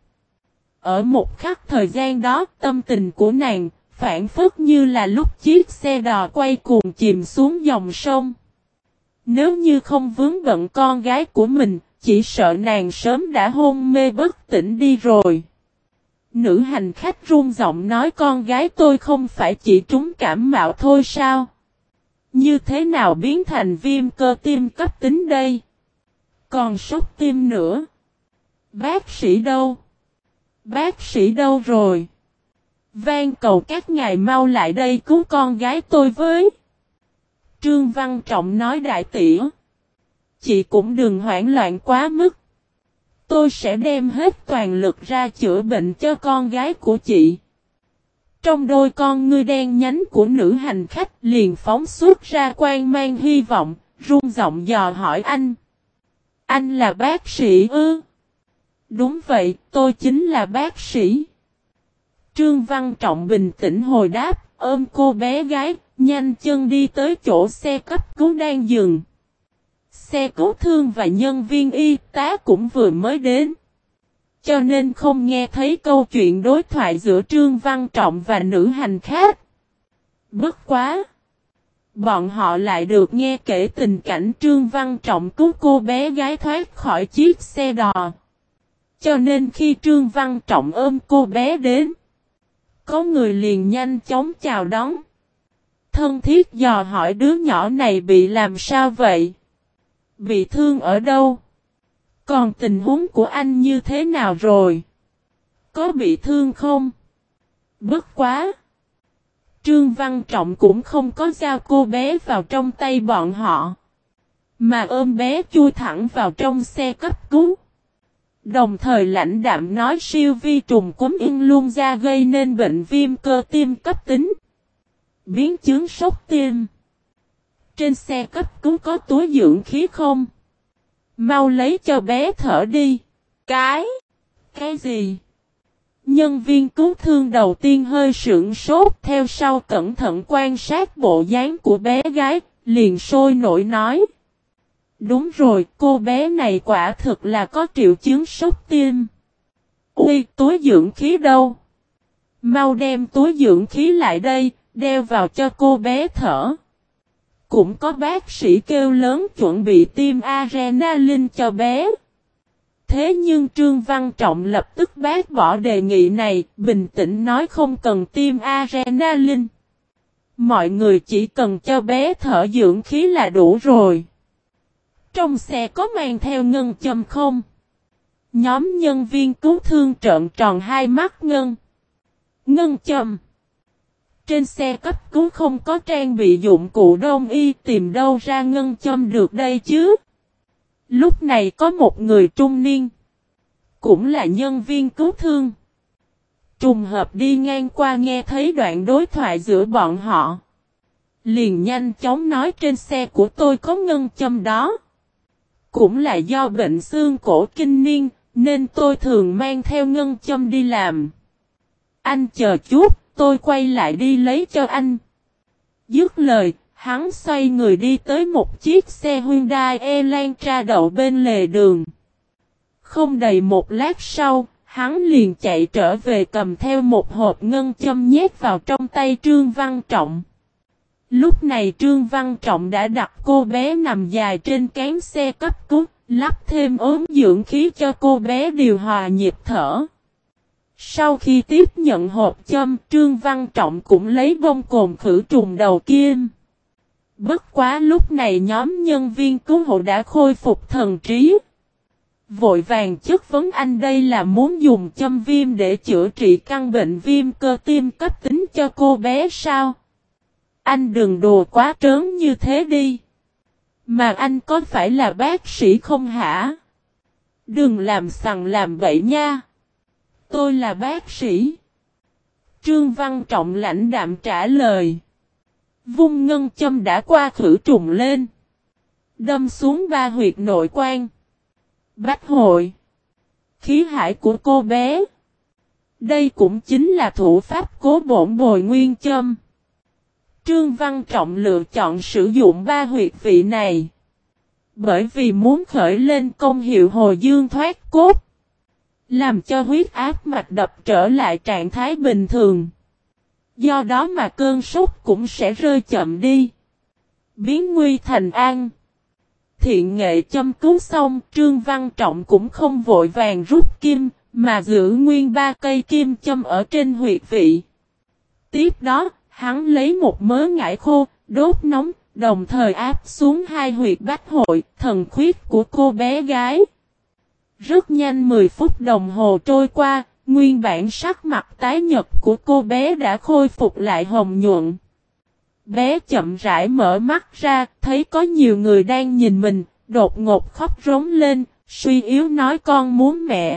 Ở một khắc thời gian đó, tâm tình của nàng phản phất như là lúc chiếc xe đò quay cuồng chìm xuống dòng sông. Nếu như không vướng bận con gái của mình, chỉ sợ nàng sớm đã hôn mê bất tỉnh đi rồi. Nữ hành khách run giọng nói con gái tôi không phải chỉ trúng cảm mạo thôi sao? Như thế nào biến thành viêm cơ tim cấp tính đây? Còn sốt tim nữa. Bác sĩ đâu? Bác sĩ đâu rồi? Van cầu các ngài mau lại đây cứu con gái tôi với. Trương Văn Trọng nói đại tỷ, chị cũng đừng hoảng loạn quá mức. Tôi sẽ đem hết toàn lực ra chữa bệnh cho con gái của chị. Trong đôi con ngươi đen nhánh của nữ hành khách liền phóng xuất ra quang mang hy vọng, run giọng dò hỏi anh. Anh là bác sĩ ư? Đúng vậy, tôi chính là bác sĩ. Trương Văn Trọng bình tĩnh hồi đáp, ôm cô bé gái, nhanh chân đi tới chỗ xe cấp cứu đang dừng. Xe cứu thương và nhân viên y tá cũng vừa mới đến. Cho nên không nghe thấy câu chuyện đối thoại giữa Trương Văn Trọng và nữ hành khách. Bất quá! Bọn họ lại được nghe kể tình cảnh Trương Văn Trọng cứu cô bé gái thoát khỏi chiếc xe đò. Cho nên khi Trương Văn Trọng ôm cô bé đến, có người liền nhanh chóng chào đón. Thân thiết dò hỏi đứa nhỏ này bị làm sao vậy? Bị thương ở đâu? Còn tình huống của anh như thế nào rồi? Có bị thương không? Bất quá! Trương Văn Trọng cũng không có giao cô bé vào trong tay bọn họ, mà ôm bé chui thẳng vào trong xe cấp cứu. Đồng thời lãnh đạm nói siêu vi trùng cúm yên luôn ra gây nên bệnh viêm cơ tim cấp tính. Biến chứng sốc tim. Trên xe cấp cứu có túi dưỡng khí không? Mau lấy cho bé thở đi. Cái? Cái gì? Nhân viên cứu thương đầu tiên hơi sững sốt, theo sau cẩn thận quan sát bộ dáng của bé gái, liền sôi nổi nói. Đúng rồi, cô bé này quả thực là có triệu chứng sốc tim. Ui, túi dưỡng khí đâu? Mau đem túi dưỡng khí lại đây, đeo vào cho cô bé thở. Cũng có bác sĩ kêu lớn chuẩn bị tiêm adrenaline cho bé. Thế nhưng Trương Văn Trọng lập tức bác bỏ đề nghị này, bình tĩnh nói không cần tiêm adrenaline. Mọi người chỉ cần cho bé thở dưỡng khí là đủ rồi. Trong xe có mang theo ngân châm không? Nhóm nhân viên cứu thương trợn tròn hai mắt. Ngân. Ngân châm. Trên xe cấp cứu không có trang bị dụng cụ đông y, tìm đâu ra ngân châm được đây chứ? Lúc này có một người trung niên, cũng là nhân viên cứu thương, trùng hợp đi ngang qua nghe thấy đoạn đối thoại giữa bọn họ. Liền nhanh chóng nói trên xe của tôi có ngân châm đó. Cũng là do bệnh xương cổ kinh niên, nên tôi thường mang theo ngân châm đi làm. Anh chờ chút, tôi quay lại đi lấy cho anh. Dứt lời, hắn xoay người đi tới một chiếc xe Hyundai Elantra đậu bên lề đường. Không đầy một lát sau, hắn liền chạy trở về cầm theo một hộp ngân châm nhét vào trong tay Trương Văn Trọng. Lúc này Trương Văn Trọng đã đặt cô bé nằm dài trên cán xe cấp cứu, lắp thêm ốm dưỡng khí cho cô bé điều hòa nhịp thở. Sau khi tiếp nhận hộp châm, Trương Văn Trọng cũng lấy bông cồn khử trùng đầu kim. Bất quá lúc này nhóm nhân viên cứu hộ đã khôi phục thần trí. Vội vàng chất vấn anh đây là muốn dùng châm viêm để chữa trị căn bệnh viêm cơ tim cấp tính cho cô bé sao? Anh đừng đùa quá trớn như thế đi. Mà anh có phải là bác sĩ không hả? Đừng làm sằng làm bậy nha. Tôi là bác sĩ. Trương Văn Trọng lãnh đạm trả lời. Vung ngân châm đã qua khử trùng lên. Đâm xuống ba huyệt nội quan, bách hội, khí hải của cô bé. Đây cũng chính là thủ pháp cố bổn bồi nguyên châm. Trương Văn Trọng lựa chọn sử dụng ba huyệt vị này, bởi vì muốn khởi lên công hiệu hồi dương thoát cốt, làm cho huyết áp mạch đập trở lại trạng thái bình thường. Do đó mà cơn sốt cũng sẽ rơi chậm đi, biến nguy thành an. Thiện nghệ châm cứu xong, Trương Văn Trọng cũng không vội vàng rút kim, mà giữ nguyên ba cây kim châm ở trên huyệt vị. Tiếp đó, hắn lấy một mớ ngải khô, đốt nóng, đồng thời áp xuống hai huyệt bách hội, thần khuyết của cô bé gái. Rất nhanh mười phút đồng hồ trôi qua, nguyên bản sắc mặt tái nhợt của cô bé đã khôi phục lại hồng nhuận. Bé chậm rãi mở mắt ra, thấy có nhiều người đang nhìn mình, đột ngột khóc rống lên, suy yếu nói con muốn mẹ.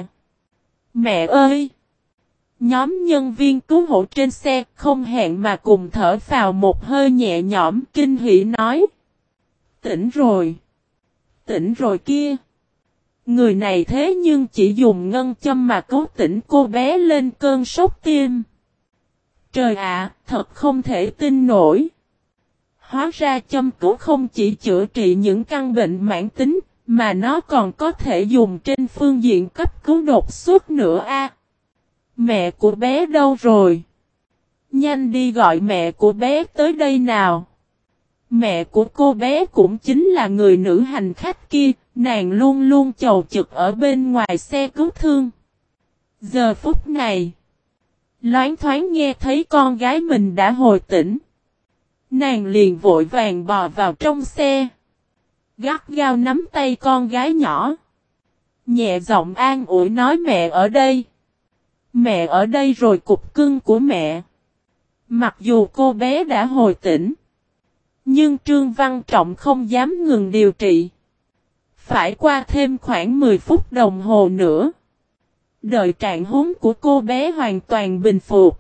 Mẹ ơi! Nhóm nhân viên cứu hộ trên xe không hẹn mà cùng thở phào một hơi nhẹ nhõm, kinh hỉ nói. Tỉnh rồi! Tỉnh rồi kia! Người này thế nhưng chỉ dùng ngân châm mà cứu tỉnh cô bé lên cơn sốc tim. Trời ạ, thật không thể tin nổi. Hóa ra châm cứu không chỉ chữa trị những căn bệnh mãn tính, mà nó còn có thể dùng trên phương diện cấp cứu đột xuất nữa a. Mẹ của bé đâu rồi? Nhanh đi gọi mẹ của bé tới đây nào. Mẹ của cô bé cũng chính là người nữ hành khách kia, nàng luôn luôn chầu chực ở bên ngoài xe cứu thương. Giờ phút này, loáng thoáng nghe thấy con gái mình đã hồi tỉnh. Nàng liền vội vàng bò vào trong xe, gắt gao nắm tay con gái nhỏ, nhẹ giọng an ủi nói mẹ ở đây. Mẹ ở đây rồi cục cưng của mẹ. Mặc dù cô bé đã hồi tỉnh, nhưng Trương Văn Trọng không dám ngừng điều trị. Phải qua thêm khoảng mười phút đồng hồ nữa, đợi trạng huống của cô bé hoàn toàn bình phục,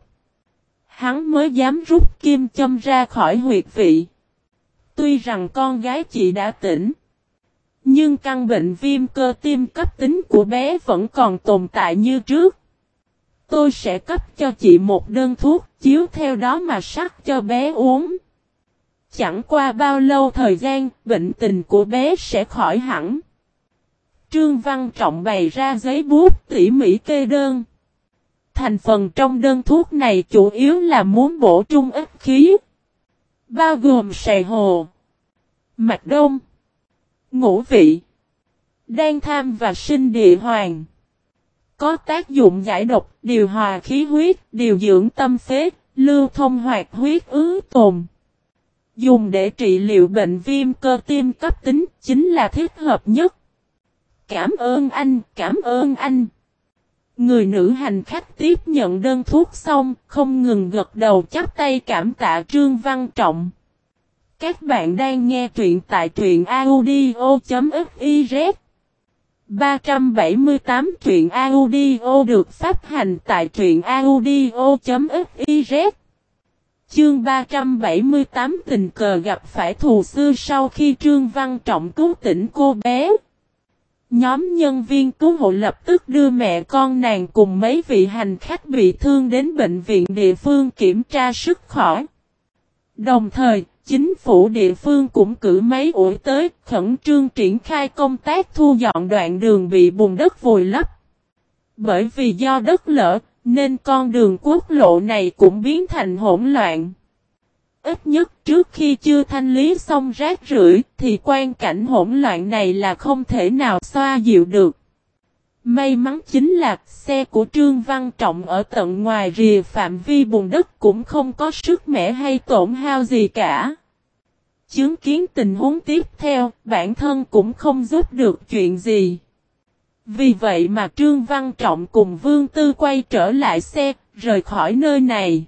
hắn mới dám rút kim châm ra khỏi huyệt vị. Tuy rằng con gái chị đã tỉnh, nhưng căn bệnh viêm cơ tim cấp tính của bé vẫn còn tồn tại như trước. Tôi sẽ cấp cho chị một đơn thuốc, chiếu theo đó mà sắc cho bé uống. Chẳng qua bao lâu thời gian, bệnh tình của bé sẽ khỏi hẳn. Trương Văn Trọng bày ra giấy bút tỉ mỉ kê đơn. Thành phần trong đơn thuốc này chủ yếu là muốn bổ trung ích khí, bao gồm sài hồ, mạch đông, ngũ vị, đan tham và sinh địa hoàng. Có tác dụng giải độc, điều hòa khí huyết, điều dưỡng tâm phế, lưu thông hoạt huyết ứ tồn. Dùng để trị liệu bệnh viêm cơ tim cấp tính chính là thích hợp nhất. Cảm ơn anh, cảm ơn anh. Người nữ hành khách tiếp nhận đơn thuốc xong, không ngừng gật đầu chắp tay cảm tạ Trương Văn Trọng. Các bạn đang nghe truyện tại truyện audio.fiz. ba trăm bảy mươi tám truyện audio được phát hành tại truyện audio.fiz. Chương ba trăm bảy mươi tám tình cờ gặp phải thù xưa. Sau khi Trương Văn Trọng cứu tỉnh cô bé, nhóm nhân viên cứu hộ lập tức đưa mẹ con nàng cùng mấy vị hành khách bị thương đến bệnh viện địa phương kiểm tra sức khỏe. Đồng thời, chính phủ địa phương cũng cử máy ủi tới, khẩn trương triển khai công tác thu dọn đoạn đường bị bùn đất vùi lấp. Bởi vì do đất lở, nên con đường quốc lộ này cũng biến thành hỗn loạn. Ít nhất trước khi chưa thanh lý xong rác rưởi, thì quan cảnh hỗn loạn này là không thể nào xoa dịu được. May mắn chính là xe của Trương Văn Trọng ở tận ngoài rìa phạm vi bùn đất cũng không có sức mẻ hay tổn hao gì cả. Chứng kiến tình huống tiếp theo, bản thân cũng không giúp được chuyện gì. Vì vậy mà Trương Văn Trọng cùng Vương Tư quay trở lại xe, rời khỏi nơi này.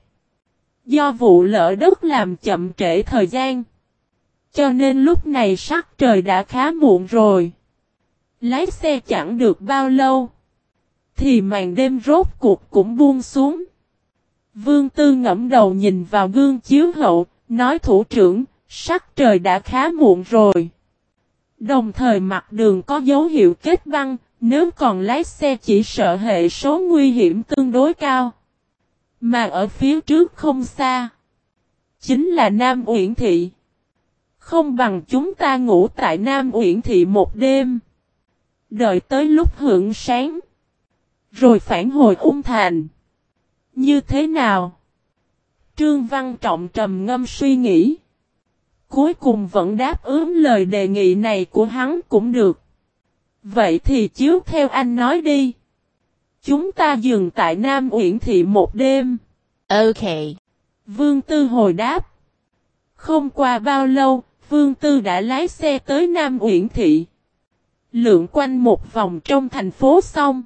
Do vụ lỡ đất làm chậm trễ thời gian, cho nên lúc này sắc trời đã khá muộn rồi. Lái xe chẳng được bao lâu, thì màn đêm rốt cuộc cũng buông xuống. Vương Tư ngẫm đầu nhìn vào gương chiếu hậu, nói thủ trưởng, sắc trời đã khá muộn rồi. Đồng thời mặt đường có dấu hiệu kết băng, nếu còn lái xe chỉ sợ hệ số nguy hiểm tương đối cao. Mà ở phía trước không xa, chính là Nam Uyển Thị. Không bằng chúng ta ngủ tại Nam Uyển Thị một đêm, đợi tới lúc hưởng sáng, rồi phản hồi Ung Thành. Như thế nào? Trương Văn Trọng trầm ngâm suy nghĩ. Cuối cùng vẫn đáp ứng lời đề nghị này của hắn cũng được. Vậy thì chiếu theo anh nói đi. Chúng ta dừng tại Nam Uyển Thị một đêm. Ok. Vương Tư hồi đáp. Không qua bao lâu, Vương Tư đã lái xe tới Nam Uyển Thị. Lượn quanh một vòng trong thành phố xong,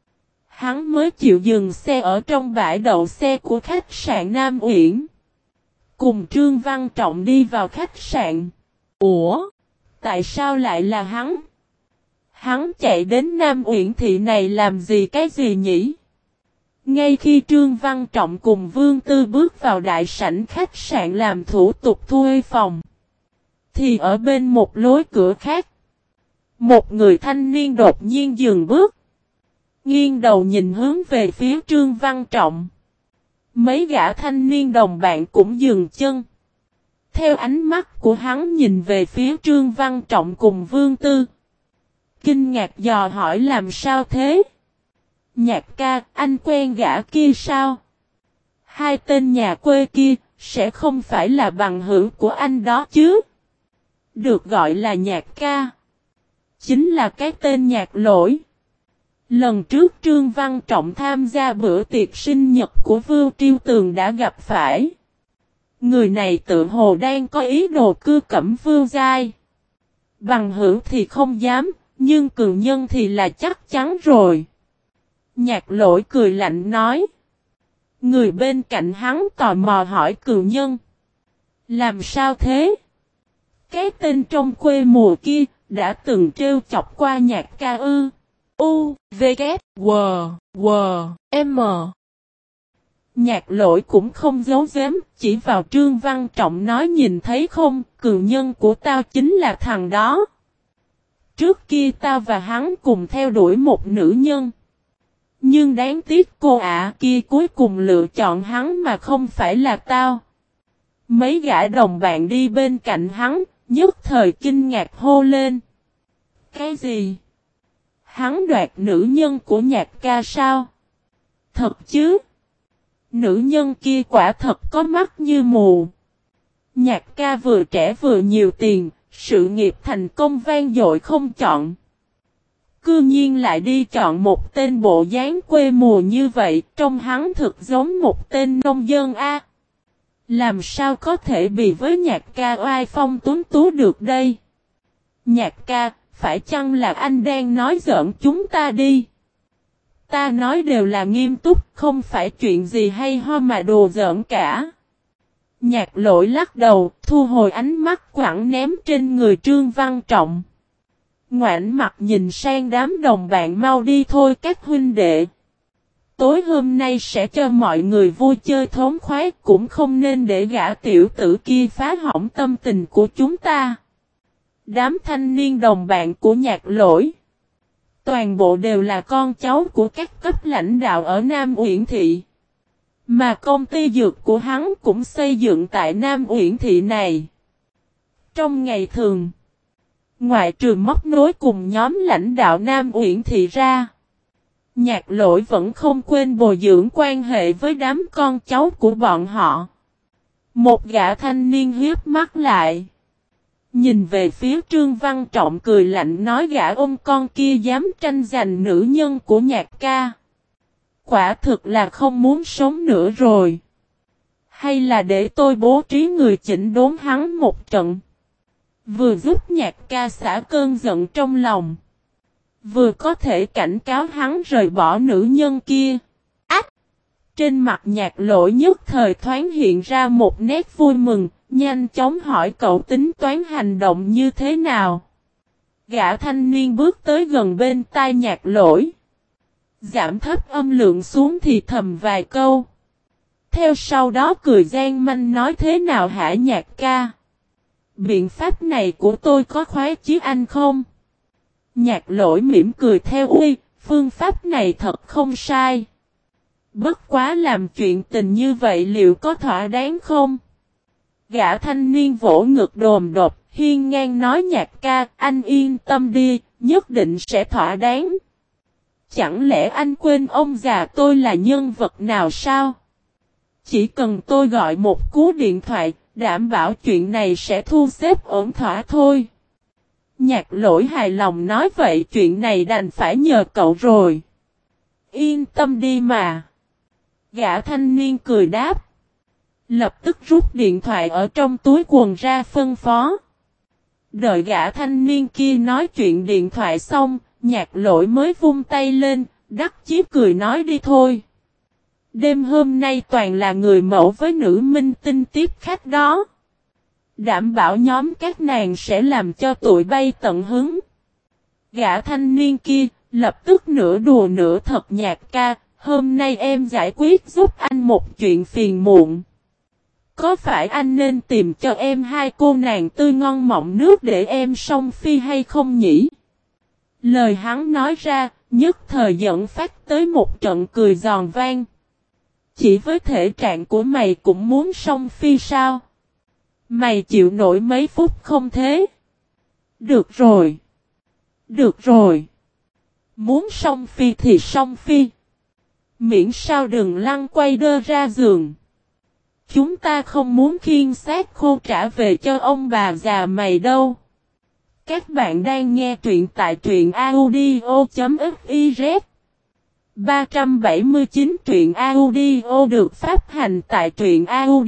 hắn mới chịu dừng xe ở trong bãi đậu xe của khách sạn Nam Uyển. Cùng Trương Văn Trọng đi vào khách sạn. Ủa? Tại sao lại là hắn? Hắn chạy đến Nam Uyển Thị này làm gì cái gì nhỉ? Ngay khi Trương Văn Trọng cùng Vương Tư bước vào đại sảnh khách sạn làm thủ tục thuê phòng, thì ở bên một lối cửa khác, một người thanh niên đột nhiên dừng bước, nghiêng đầu nhìn hướng về phía Trương Văn Trọng. Mấy gã thanh niên đồng bạn cũng dừng chân. Theo ánh mắt của hắn nhìn về phía Trương Văn Trọng cùng Vương Tư, kinh ngạc dò hỏi làm sao thế? Nhạc ca, anh quen gã kia sao? Hai tên nhà quê kia, sẽ không phải là bằng hữu của anh đó chứ? Được gọi là Nhạc ca, chính là cái tên Nhạc Lỗi. Lần trước Trương Văn Trọng tham gia bữa tiệc sinh nhật của Vưu Triêu Tường đã gặp phải. Người này tự hồ đang có ý đồ cưa cẩm Vưu Giai. Bằng hữu thì không dám, nhưng cường nhân thì là chắc chắn rồi. Nhạc Lỗi cười lạnh nói. Người bên cạnh hắn tò mò hỏi cường nhân. Làm sao thế? Cái tên trong quê mùa kia đã từng trêu chọc qua Nhạc ca ư? U, V, K, W, W, M. Nhạc Lỗi cũng không giấu giếm, chỉ vào Trương Văn Trọng nói nhìn thấy không, cường nhân của tao chính là thằng đó. Trước kia tao và hắn cùng theo đuổi một nữ nhân. Nhưng đáng tiếc cô ả kia cuối cùng lựa chọn hắn mà không phải là tao. Mấy gã đồng bạn đi bên cạnh hắn, nhất thời kinh ngạc hô lên. Cái gì? Hắn đoạt nữ nhân của Nhạc ca sao? Thật chứ? Nữ nhân kia quả thật có mắt như mù. Nhạc ca vừa trẻ vừa nhiều tiền, sự nghiệp thành công vang dội không chọn. Cư nhiên lại đi chọn một tên bộ dáng quê mùa như vậy, trông hắn thực giống một tên nông dân a. Làm sao có thể bị với Nhạc ca oai phong tuấn tú được đây? Nhạc ca, phải chăng là anh đang nói giỡn chúng ta đi? Ta nói đều là nghiêm túc, không phải chuyện gì hay ho mà đồ giỡn cả. Nhạc Lỗi lắc đầu, thu hồi ánh mắt quẳng ném trên người Trương Văn Trọng. Ngoảnh mặt nhìn sang đám đồng bạn, mau đi thôi các huynh đệ. Tối hôm nay sẽ cho mọi người vui chơi thống khoái, cũng không nên để gã tiểu tử kia phá hỏng tâm tình của chúng ta. Đám thanh niên đồng bạn của Nhạc Lỗi, toàn bộ đều là con cháu của các cấp lãnh đạo ở Nam Uyển Thị. Mà công ty dược của hắn cũng xây dựng tại Nam Uyển Thị này. Trong ngày thường, ngoại trừ móc nối cùng nhóm lãnh đạo Nam Uyển Thị ra, Nhạc Lỗi vẫn không quên bồi dưỡng quan hệ với đám con cháu của bọn họ. Một gã thanh niên hiếp mắt lại, nhìn về phía Trương Văn Trọng cười lạnh nói, gã ôm con kia dám tranh giành nữ nhân của Nhạc ca. Quả thực là không muốn sống nữa rồi. Hay là để tôi bố trí người chỉnh đốn hắn một trận. Vừa giúp Nhạc ca xả cơn giận trong lòng, vừa có thể cảnh cáo hắn rời bỏ nữ nhân kia. Ách! Trên mặt Nhạc Lỗi nhất thời thoáng hiện ra một nét vui mừng, nhanh chóng hỏi cậu tính toán hành động như thế nào. Gã thanh niên bước tới gần bên tai Nhạc Lỗi, giảm thấp âm lượng xuống thì thầm vài câu. Theo sau đó cười gian manh nói, thế nào hả Nhạc ca? Biện pháp này của tôi có khoái chứ anh không? Nhạc Lỗi mỉm cười theo uy, phương pháp này thật không sai. Bất quá làm chuyện tình như vậy liệu có thỏa đáng không? Gã thanh niên vỗ ngực đồm đột, hiên ngang nói, Nhạc ca, anh yên tâm đi, nhất định sẽ thỏa đáng. Chẳng lẽ anh quên ông già tôi là nhân vật nào sao? Chỉ cần tôi gọi một cú điện thoại, đảm bảo chuyện này sẽ thu xếp ổn thỏa thôi. Nhạc Lỗi hài lòng nói, vậy chuyện này đành phải nhờ cậu rồi. Yên tâm đi mà. Gã thanh niên cười đáp. Lập tức rút điện thoại ở trong túi quần ra phân phó. Đợi gã thanh niên kia nói chuyện điện thoại xong, Nhạc Lỗi mới vung tay lên, đắc chí cười nói, đi thôi. Đêm hôm nay toàn là người mẫu với nữ minh tinh tiếp khách đó. Đảm bảo nhóm các nàng sẽ làm cho tụi bay tận hứng. Gã thanh niên kia, lập tức nửa đùa nửa thật, Nhạc ca, hôm nay em giải quyết giúp anh một chuyện phiền muộn. Có phải anh nên tìm cho em hai cô nàng tươi ngon mọng nước để em song phi hay không nhỉ? Lời hắn nói ra, nhất thời dẫn phát tới một trận cười giòn vang. Chỉ với thể trạng của mày cũng muốn song phi sao? Mày chịu nổi mấy phút không thế? Được rồi. Được rồi. Muốn song phi thì song phi. Miễn sao đừng lăn quay đơ ra giường. Chúng ta không muốn khiêng xác khô trả về cho ông bà già mày đâu. Các bạn đang nghe truyện tại truyện audio.fiz. ba trăm bảy mươi chín truyện audio được phát hành tại truyện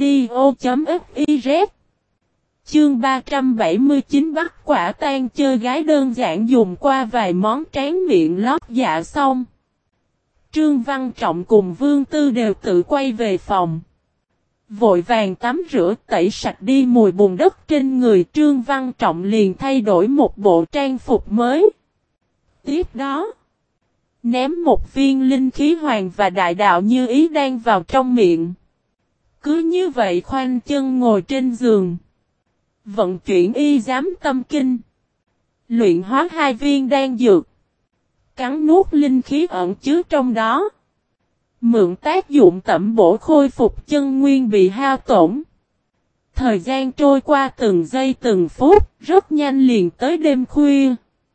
audio.fiz. Chương ba trăm bảy mươi chín bắt quả tang chơi gái đơn giản dùng qua vài món tráng miệng lót dạ xong. Trương Văn Trọng cùng Vương Tư đều tự quay về phòng. Vội vàng tắm rửa tẩy sạch đi mùi bùn đất trên người, Trương Văn Trọng liền thay đổi một bộ trang phục mới. Tiếp đó, ném một viên linh khí hoàng và đại đạo như ý đang vào trong miệng. Cứ như vậy khoanh chân ngồi trên giường, vận chuyển y giám tâm kinh, luyện hóa hai viên đan dược, cắn nuốt linh khí ẩn chứa trong đó. Mượn tác dụng tẩm bổ khôi phục chân nguyên bị hao tổn. Thời gian trôi qua từng giây từng phút, rất nhanh liền tới đêm khuya.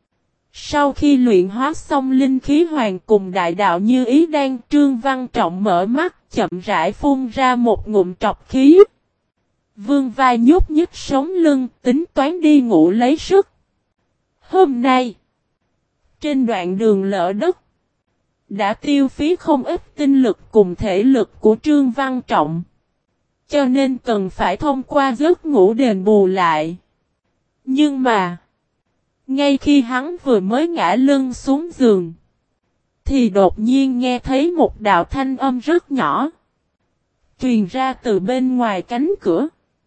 Sau khi luyện hóa xong linh khí hoàng cùng đại đạo như ý đan, Trương Văn Trọng mở mắt, chậm rãi phun ra một ngụm trọc khí. Vương vai nhúc nhích sống lưng, tính toán đi ngủ lấy sức. Hôm nay, trên đoạn đường lỡ đất, đã tiêu phí không ít tinh lực cùng thể lực của Trương Văn Trọng. Cho nên cần phải thông qua giấc ngủ đền bù lại. Nhưng mà, ngay khi hắn vừa mới ngã lưng xuống giường, thì đột nhiên nghe thấy một đạo thanh âm rất nhỏ truyền ra từ bên ngoài cánh cửa.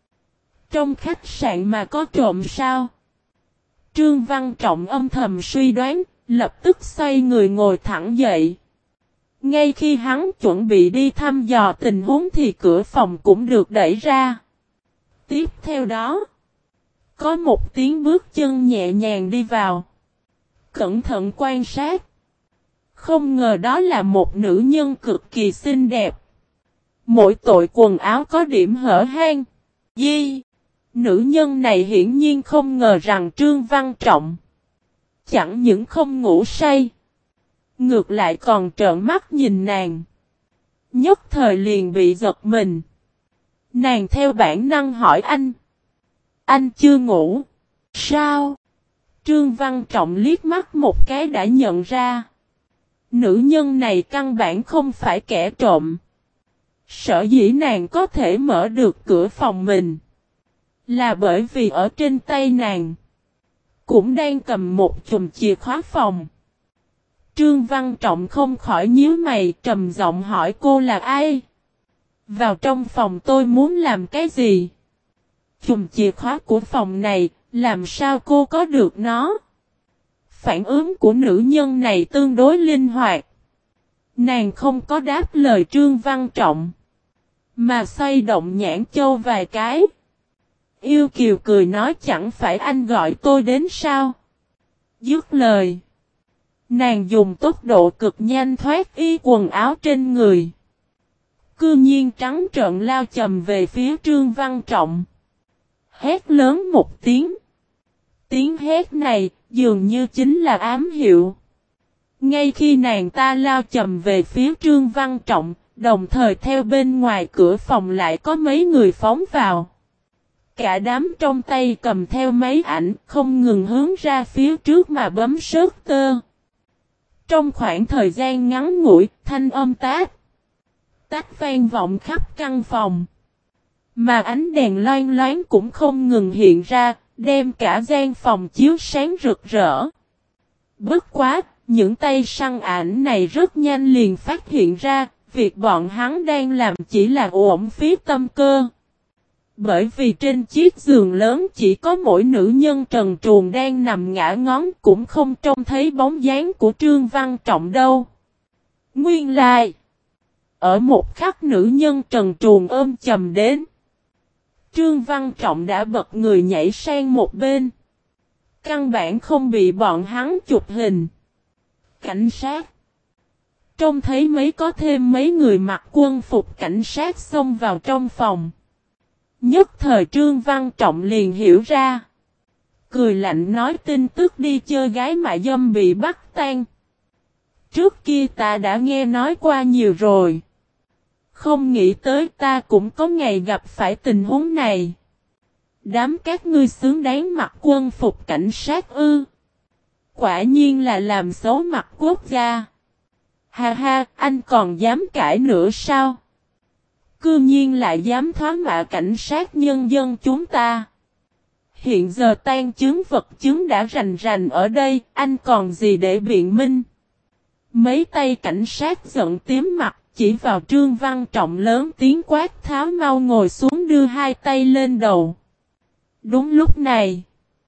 Trong khách sạn mà có trộm sao? Trương Văn Trọng âm thầm suy đoán, lập tức xoay người ngồi thẳng dậy. Ngay khi hắn chuẩn bị đi thăm dò tình huống thì cửa phòng cũng được đẩy ra. Tiếp theo đó, có một tiếng bước chân nhẹ nhàng đi vào. Cẩn thận quan sát. Không ngờ đó là một nữ nhân cực kỳ xinh đẹp. Mỗi tội quần áo có điểm hở hang. Di! Nữ nhân này hiển nhiên không ngờ rằng Trương Văn Trọng chẳng những không ngủ say, ngược lại còn trợn mắt nhìn nàng. Nhất thời liền bị giật mình. Nàng theo bản năng hỏi anh. Anh chưa ngủ. Sao? Trương Văn Trọng liếc mắt một cái đã nhận ra. Nữ nhân này căn bản không phải kẻ trộm. Sở dĩ nàng có thể mở được cửa phòng mình, là bởi vì ở trên tay nàng cũng đang cầm một chùm chìa khóa phòng. Trương Văn Trọng không khỏi nhíu mày, trầm giọng hỏi cô là ai? Vào trong phòng tôi muốn làm cái gì? Chùm chìa khóa của phòng này, làm sao cô có được nó? Phản ứng của nữ nhân này tương đối linh hoạt. Nàng không có đáp lời Trương Văn Trọng, mà xoay động nhãn châu vài cái. Yêu kiều cười nói chẳng phải anh gọi tôi đến sao? Dứt lời, nàng dùng tốc độ cực nhanh thoát y quần áo trên người. Cư nhiên trắng trợn lao chầm về phía Trương Văn Trọng. Hét lớn một tiếng. Tiếng hét này dường như chính là ám hiệu. Ngay khi nàng ta lao chầm về phía Trương Văn Trọng, đồng thời theo bên ngoài cửa phòng lại có mấy người phóng vào. Cả đám trong tay cầm theo máy ảnh, không ngừng hướng ra phía trước mà bấm sớt tơ. Trong khoảng thời gian ngắn ngủi, thanh âm tát tát vang vọng khắp căn phòng. Mà ánh đèn loang loáng cũng không ngừng hiện ra, đem cả gian phòng chiếu sáng rực rỡ. Bất quá, những tay săn ảnh này rất nhanh liền phát hiện ra, việc bọn hắn đang làm chỉ là uổng phí tâm cơ. Bởi vì trên chiếc giường lớn chỉ có mỗi nữ nhân trần truồng đang nằm ngã ngón, cũng không trông thấy bóng dáng của Trương Văn Trọng đâu. Nguyên lai, ở một khắc nữ nhân trần truồng ôm chầm đến, Trương Văn Trọng đã bật người nhảy sang một bên. Căn bản không bị bọn hắn chụp hình. Cảnh sát trông thấy mấy có thêm mấy người mặc quân phục cảnh sát xông vào trong phòng. Nhất thời Trương Văn Trọng liền hiểu ra. Cười lạnh nói tin tức đi chơi gái mại dâm bị bắt tan. Trước kia ta đã nghe nói qua nhiều rồi. Không nghĩ tới ta cũng có ngày gặp phải tình huống này. Đám các ngươi xứng đáng mặc quân phục cảnh sát ư. Quả nhiên là làm xấu mặt quốc gia. Ha ha, anh còn dám cãi nữa sao? Cư nhiên lại dám thoá mạ cảnh sát nhân dân chúng ta. Hiện giờ tan chứng vật chứng đã rành rành ở đây, anh còn gì để biện minh? Mấy tay cảnh sát giận tím mặt, chỉ vào Trương Văn Trọng lớn tiếng quát tháo mau ngồi xuống đưa hai tay lên đầu. Đúng lúc này,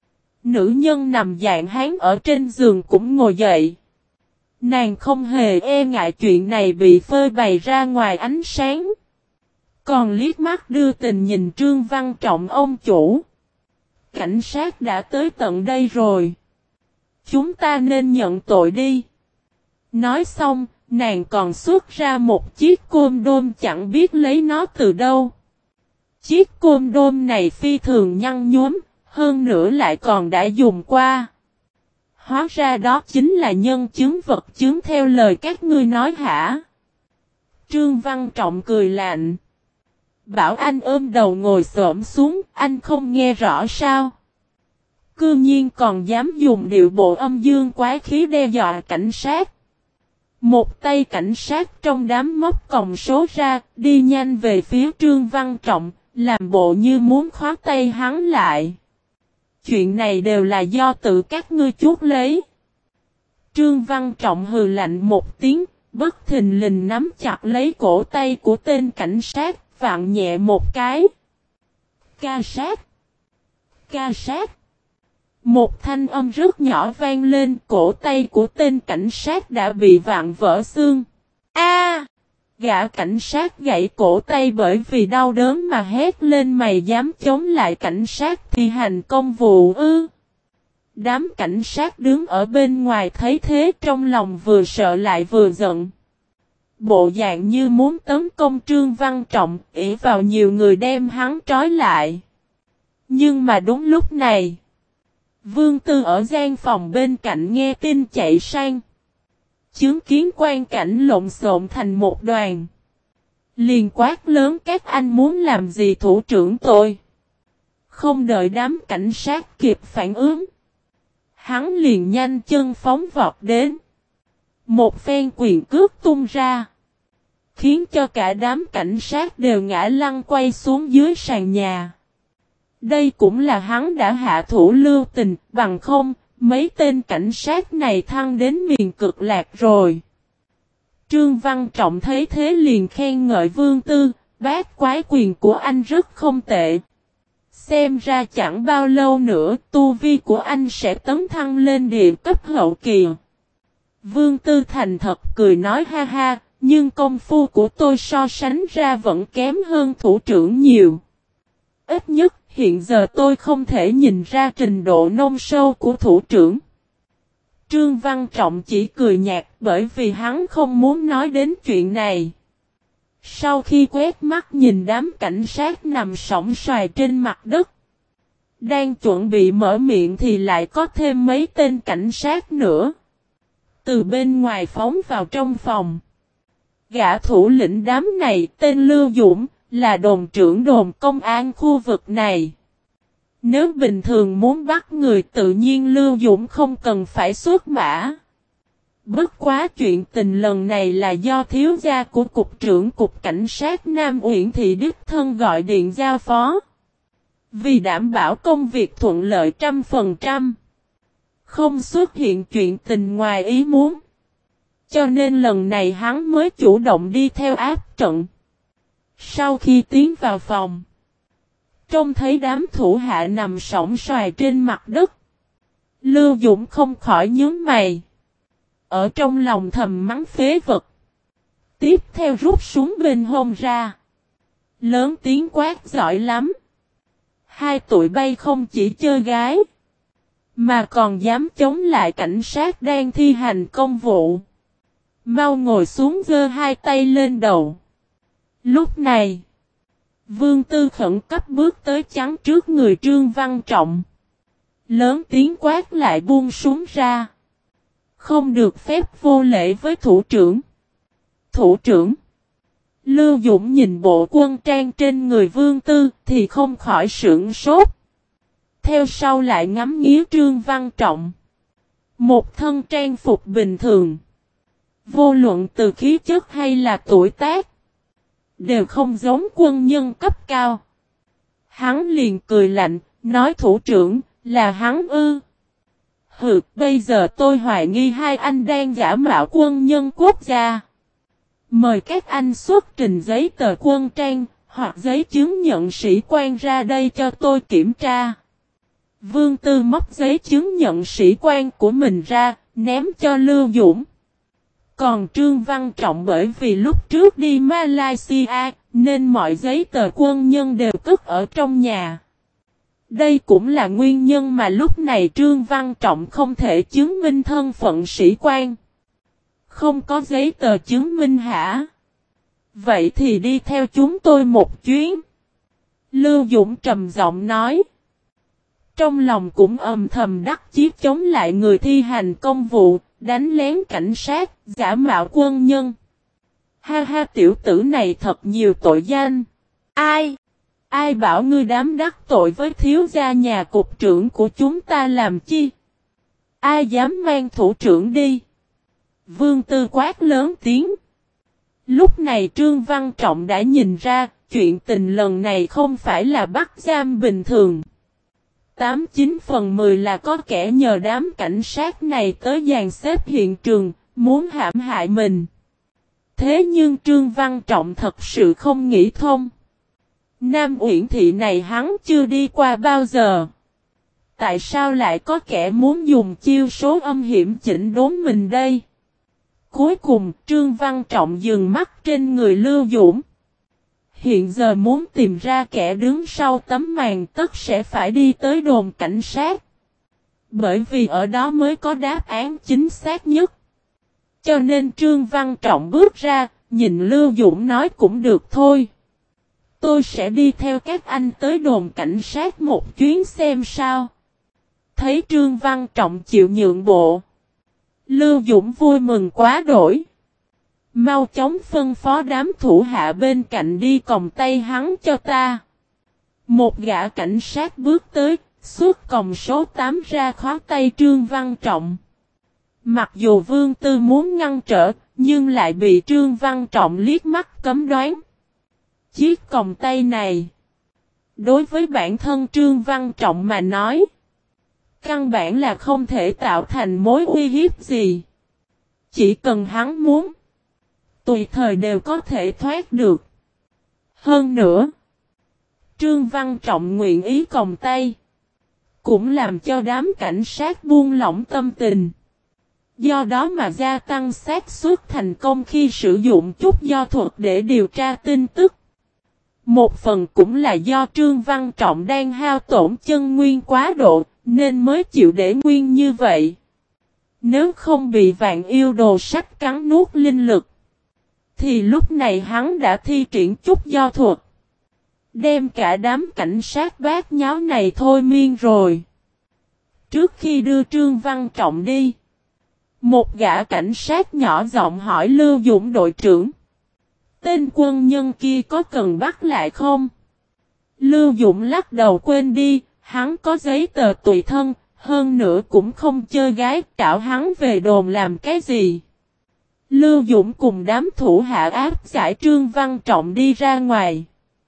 nữ nhân nằm dạng hán ở trên giường cũng ngồi dậy. Nàng không hề e ngại chuyện này bị phơi bày ra ngoài ánh sáng. Còn liếc mắt đưa tình nhìn Trương Văn Trọng ông chủ. Cảnh sát đã tới tận đây rồi. Chúng ta nên nhận tội đi. Nói xong, nàng còn xuất ra một chiếc côn đôm chẳng biết lấy nó từ đâu. Chiếc côn đôm này phi thường nhăn nhúm, hơn nữa lại còn đã dùng qua. Hóa ra đó chính là nhân chứng vật chứng theo lời các ngươi nói hả? Trương Văn Trọng cười lạnh. Bảo anh ôm đầu ngồi xổm xuống, anh không nghe rõ sao? Cư nhiên còn dám dùng điệu bộ âm dương quái khí đe dọa cảnh sát. Một tay cảnh sát trong đám móc còng số ra, đi nhanh về phía Trương Văn Trọng, làm bộ như muốn khóa tay hắn lại. Chuyện này đều là do tự các ngươi chuốc lấy. Trương Văn Trọng hừ lạnh một tiếng, bất thình lình nắm chặt lấy cổ tay của tên cảnh sát, vặn nhẹ một cái. Ca sát! Ca sát! Một thanh âm rất nhỏ vang lên, cổ tay của tên cảnh sát đã bị vặn vỡ xương. A! Gã cảnh sát gãy cổ tay bởi vì đau đớn mà hét lên, mày dám chống lại cảnh sát thi hành công vụ ư? Đám cảnh sát đứng ở bên ngoài thấy thế trong lòng vừa sợ lại vừa giận. Bộ dạng như muốn tấn công Trương Văn Trọng, ỷ vào nhiều người đem hắn trói lại. Nhưng mà đúng lúc này, Vương Tư ở gian phòng bên cạnh nghe tin chạy sang. Chứng kiến quan cảnh lộn xộn thành một đoàn. Liền quát lớn, các anh muốn làm gì thủ trưởng tôi? Không đợi đám cảnh sát kịp phản ứng, hắn liền nhanh chân phóng vọt đến. Một phen quyền cước tung ra, khiến cho cả đám cảnh sát đều ngã lăn quay xuống dưới sàn nhà. Đây cũng là hắn đã hạ thủ lưu tình, bằng không, mấy tên cảnh sát này thăng đến miền cực lạc rồi. Trương Văn Trọng thấy thế liền khen ngợi Vương Tư, bát quái quyền của anh rất không tệ. Xem ra chẳng bao lâu nữa tu vi của anh sẽ tấn thăng lên địa cấp hậu kỳ. Vương Tư thành thật cười nói, ha ha, nhưng công phu của tôi so sánh ra vẫn kém hơn thủ trưởng nhiều. Ít nhất hiện giờ tôi không thể nhìn ra trình độ nông sâu của thủ trưởng. Trương Văn Trọng chỉ cười nhạt bởi vì hắn không muốn nói đến chuyện này. Sau khi quét mắt nhìn đám cảnh sát nằm sóng xoài trên mặt đất, đang chuẩn bị mở miệng thì lại có thêm mấy tên cảnh sát nữa. Từ bên ngoài phóng vào trong phòng. Gã thủ lĩnh đám này tên Lưu Dũng, là đồn trưởng đồn công an khu vực này. Nếu bình thường muốn bắt người tự nhiên Lưu Dũng không cần phải xuất mã. Bất quá chuyện tình lần này là do thiếu gia của cục trưởng cục cảnh sát Nam Uyển Thị đích thân gọi điện giao phó. Vì đảm bảo công việc thuận lợi trăm phần trăm. Không xuất hiện chuyện tình ngoài ý muốn. Cho nên lần này hắn mới chủ động đi theo áp trận. Sau khi tiến vào phòng, trông thấy đám thủ hạ nằm sóng xoài trên mặt đất, Lưu Dũng không khỏi nhướng mày. Ở trong lòng thầm mắng phế vật. Tiếp theo rút súng bên hông ra. Lớn tiếng quát, giỏi lắm. Hai tụi bay không chỉ chơi gái, mà còn dám chống lại cảnh sát đang thi hành công vụ. Mau ngồi xuống, giơ hai tay lên đầu. Lúc này, Vương Tư khẩn cấp bước tới chắn trước người Trương Văn Trọng. Lớn tiếng quát lại, buông súng ra. Không được phép vô lễ với thủ trưởng. Thủ trưởng. Lưu Dũng nhìn bộ quân trang trên người Vương Tư thì không khỏi sửng sốt. Theo sau lại ngắm nghía Trương Văn Trọng. Một thân trang phục bình thường. Vô luận từ khí chất hay là tuổi tác, đều không giống quân nhân cấp cao. Hắn liền cười lạnh, nói, thủ trưởng, là hắn ư? Hừ, bây giờ tôi hoài nghi hai anh đang giả mạo quân nhân quốc gia. Mời các anh xuất trình giấy tờ quân trang, hoặc giấy chứng nhận sĩ quan ra đây cho tôi kiểm tra. Vương Tư móc giấy chứng nhận sĩ quan của mình ra, ném cho Lưu Dũng. Còn Trương Văn Trọng bởi vì lúc trước đi Malaysia, nên mọi giấy tờ quân nhân đều cất ở trong nhà. Đây cũng là nguyên nhân mà lúc này Trương Văn Trọng không thể chứng minh thân phận sĩ quan. Không có giấy tờ chứng minh hả? Vậy thì đi theo chúng tôi một chuyến. Lưu Dũng trầm giọng nói. Trong lòng cũng âm thầm đắc chí chống lại người thi hành công vụ, đánh lén cảnh sát, giả mạo quân nhân. Ha ha, tiểu tử này thật nhiều tội danh. Ai? Ai bảo ngươi dám đắc tội với thiếu gia nhà cục trưởng của chúng ta làm chi? Ai dám mang thủ trưởng đi? Vương Tư quát lớn tiếng. Lúc này Trương Văn Trọng đã nhìn ra, chuyện tình lần này không phải là bắt giam bình thường. Tám chín phần mười là có kẻ nhờ đám cảnh sát này tới dàn xếp hiện trường, muốn hãm hại mình. Thế nhưng Trương Văn Trọng thật sự không nghĩ thông. Nam Uyển Thị này hắn chưa đi qua bao giờ. Tại sao lại có kẻ muốn dùng chiêu số âm hiểm chỉnh đốn mình đây? Cuối cùng Trương Văn Trọng dừng mắt trên người Lưu Dũng. Hiện giờ muốn tìm ra kẻ đứng sau tấm màn tất sẽ phải đi tới đồn cảnh sát. Bởi vì ở đó mới có đáp án chính xác nhất. Cho nên Trương Văn Trọng bước ra, nhìn Lưu Dũng nói cũng được thôi. Tôi sẽ đi theo các anh tới đồn cảnh sát một chuyến xem sao. Thấy Trương Văn Trọng chịu nhượng bộ. Lưu Dũng vui mừng quá đổi. Mau chóng phân phó đám thủ hạ bên cạnh đi còng tay hắn cho ta. Một gã cảnh sát bước tới, suốt còng số tám ra khóa tay Trương Văn Trọng. Mặc dù Vương Tư muốn ngăn trở, nhưng lại bị Trương Văn Trọng liếc mắt cấm đoán. Chiếc còng tay này, đối với bản thân Trương Văn Trọng mà nói, căn bản là không thể tạo thành mối uy hiếp gì. Chỉ cần hắn muốn, tùy thời đều có thể thoát được. Hơn nữa, Trương Văn Trọng nguyện ý còng tay, cũng làm cho đám cảnh sát buông lỏng tâm tình. Do đó mà gia tăng xác suất thành công khi sử dụng chút do thuật để điều tra tin tức. Một phần cũng là do Trương Văn Trọng đang hao tổn chân nguyên quá độ, nên mới chịu để nguyên như vậy. Nếu không bị vạn yêu đồ sách cắn nuốt linh lực, thì lúc này hắn đã thi triển chút do thuật. Đem cả đám cảnh sát bát nháo này thôi miên rồi. Trước khi đưa Trương Văn Trọng đi, một gã cảnh sát nhỏ giọng hỏi Lưu Dũng đội trưởng. Tên quân nhân kia có cần bắt lại không? Lưu Dũng lắc đầu quên đi, hắn có giấy tờ tùy thân, hơn nữa cũng không chơi gái, trảo hắn về đồn làm cái gì. Lưu Dũng cùng đám thủ hạ áp giải Trương Văn Trọng đi ra ngoài.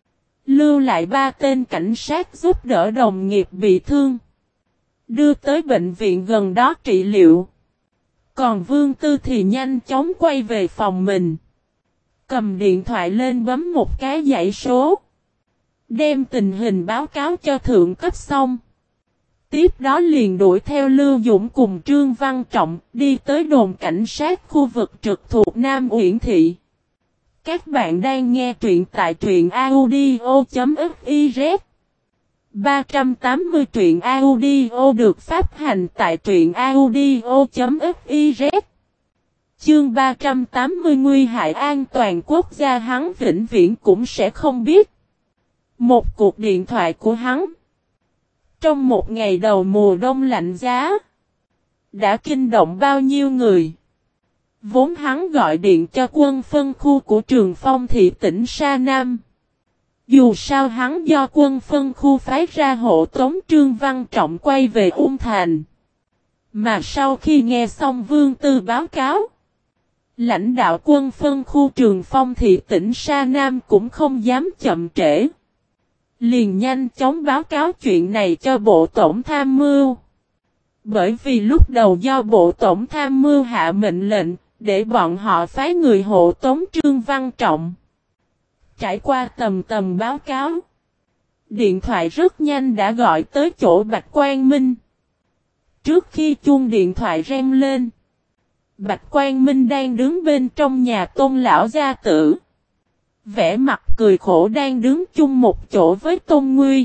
Lưu lại ba tên cảnh sát giúp đỡ đồng nghiệp bị thương. Đưa tới bệnh viện gần đó trị liệu. Còn Vương Tư thì nhanh chóng quay về phòng mình. Cầm điện thoại lên bấm một cái dãy số. Đem tình hình báo cáo cho thượng cấp xong. Tiếp đó liền đuổi theo Lưu Dũng cùng Trương Văn Trọng đi tới đồn cảnh sát khu vực trực thuộc Nam Uyển Thị. Các bạn đang nghe truyện tại truyện audio.fiz. ba trăm tám mươi truyện audio được phát hành tại truyện audio.fiz. Chương ba trăm tám mươi nguy hại an toàn quốc gia hắn vĩnh viễn cũng sẽ không biết. Một cuộc điện thoại của hắn, trong một ngày đầu mùa đông lạnh giá, đã kinh động bao nhiêu người. Vốn hắn gọi điện cho quân phân khu của Trường Phong thị tỉnh Sa Nam. Dù sao hắn do quân phân khu phái ra hộ tống Trương Văn Trọng quay về Ung Thành. Mà sau khi nghe xong Vương Tư báo cáo, lãnh đạo quân phân khu Trường Phong thị tỉnh Sa Nam cũng không dám chậm trễ. Liền nhanh chóng báo cáo chuyện này cho Bộ Tổng Tham mưu. Bởi vì lúc đầu do Bộ Tổng Tham mưu hạ mệnh lệnh, để bọn họ phái người hộ tống Trương Văn Trọng. Trải qua tầm tầm báo cáo, điện thoại rất nhanh đã gọi tới chỗ Bạch Quang Minh. Trước khi chuông điện thoại reng lên, Bạch Quang Minh đang đứng bên trong nhà Tôn lão gia tử. Vẻ mặt cười khổ đang đứng chung một chỗ với Tôn Nguy.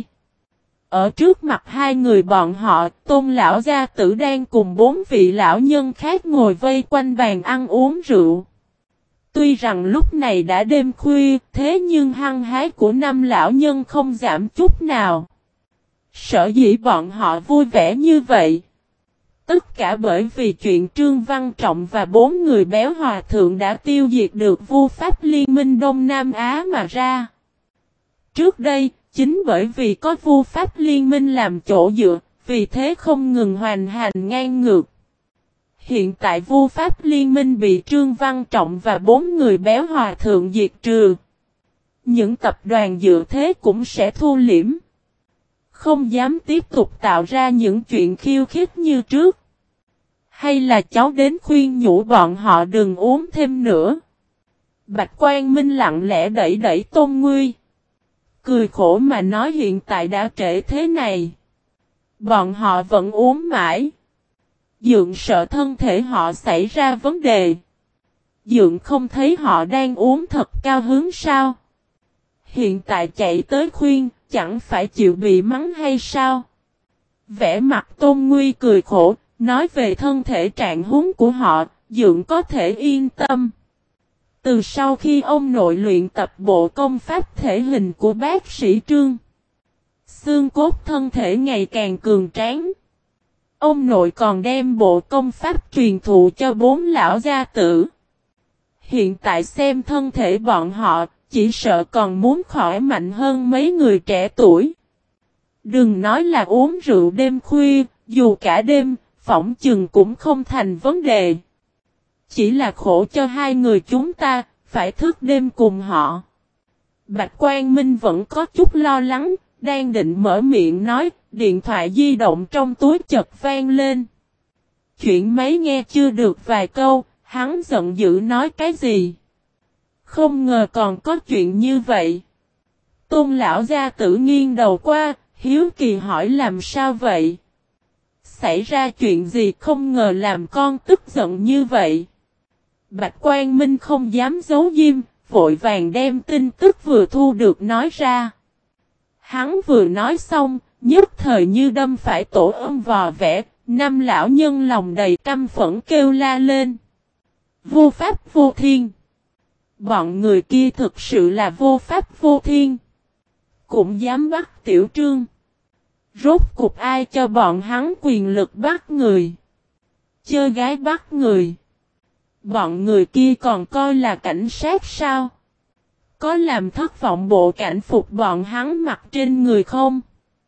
Ở trước mặt hai người bọn họ, Tôn lão gia tử đang cùng bốn vị lão nhân khác ngồi vây quanh bàn ăn uống rượu. Tuy rằng lúc này đã đêm khuya, thế nhưng hăng hái của năm lão nhân không giảm chút nào. Sở dĩ bọn họ vui vẻ như vậy. Tất cả bởi vì chuyện Trương Văn Trọng và bốn người béo hòa thượng đã tiêu diệt được Vu Pháp Liên minh Đông Nam Á mà ra. Trước đây, chính bởi vì có Vu Pháp Liên minh làm chỗ dựa, vì thế không ngừng hoành hành ngang ngược. Hiện tại Vu Pháp Liên minh bị Trương Văn Trọng và bốn người béo hòa thượng diệt trừ. Những tập đoàn dựa thế cũng sẽ thu liễm. Không dám tiếp tục tạo ra những chuyện khiêu khích như trước. Hay là cháu đến khuyên nhủ bọn họ đừng uống thêm nữa. Bạch Quang Minh lặng lẽ đẩy đẩy Tôn Nguy. Cười khổ mà nói hiện tại đã trễ thế này. Bọn họ vẫn uống mãi. Dượng sợ thân thể họ xảy ra vấn đề. Dượng không thấy họ đang uống thật cao hứng sao? Hiện tại chạy tới khuyên, chẳng phải chịu bị mắng hay sao? Vẻ mặt Tôn Nguy cười khổ, nói về thân thể trạng huống của họ, Dượng có thể yên tâm. Từ sau khi ông nội luyện tập bộ công pháp thể hình của bác sĩ Trương, xương cốt thân thể ngày càng cường tráng. Ông nội còn đem bộ công pháp truyền thụ cho bốn lão gia tử. Hiện tại xem thân thể bọn họ, chỉ sợ còn muốn khỏi mạnh hơn mấy người trẻ tuổi. Đừng nói là uống rượu đêm khuya, dù cả đêm, phỏng chừng cũng không thành vấn đề. Chỉ là khổ cho hai người chúng ta, phải thức đêm cùng họ. Bạch Quang Minh vẫn có chút lo lắng, đang định mở miệng nói, điện thoại di động trong túi chợt vang lên. Chuyện máy nghe chưa được vài câu, hắn giận dữ nói cái gì. Không ngờ còn có chuyện như vậy. Tôn lão gia tử nghiêng đầu qua, hiếu kỳ hỏi làm sao vậy. Xảy ra chuyện gì không ngờ làm con tức giận như vậy. Bạch Quang Minh không dám giấu diêm, vội vàng đem tin tức vừa thu được nói ra. Hắn vừa nói xong, nhất thời như đâm phải tổ ong vò vẽ, năm lão nhân lòng đầy căm phẫn kêu la lên. Vô pháp vô thiên. Bọn người kia thực sự là vô pháp vô thiên. Cũng dám bắt Tiểu Trương. Rốt cục ai cho bọn hắn quyền lực bắt người. Chơi gái bắt người. Bọn người kia còn coi là cảnh sát sao? Có làm thất vọng bộ cảnh phục bọn hắn mặc trên người không?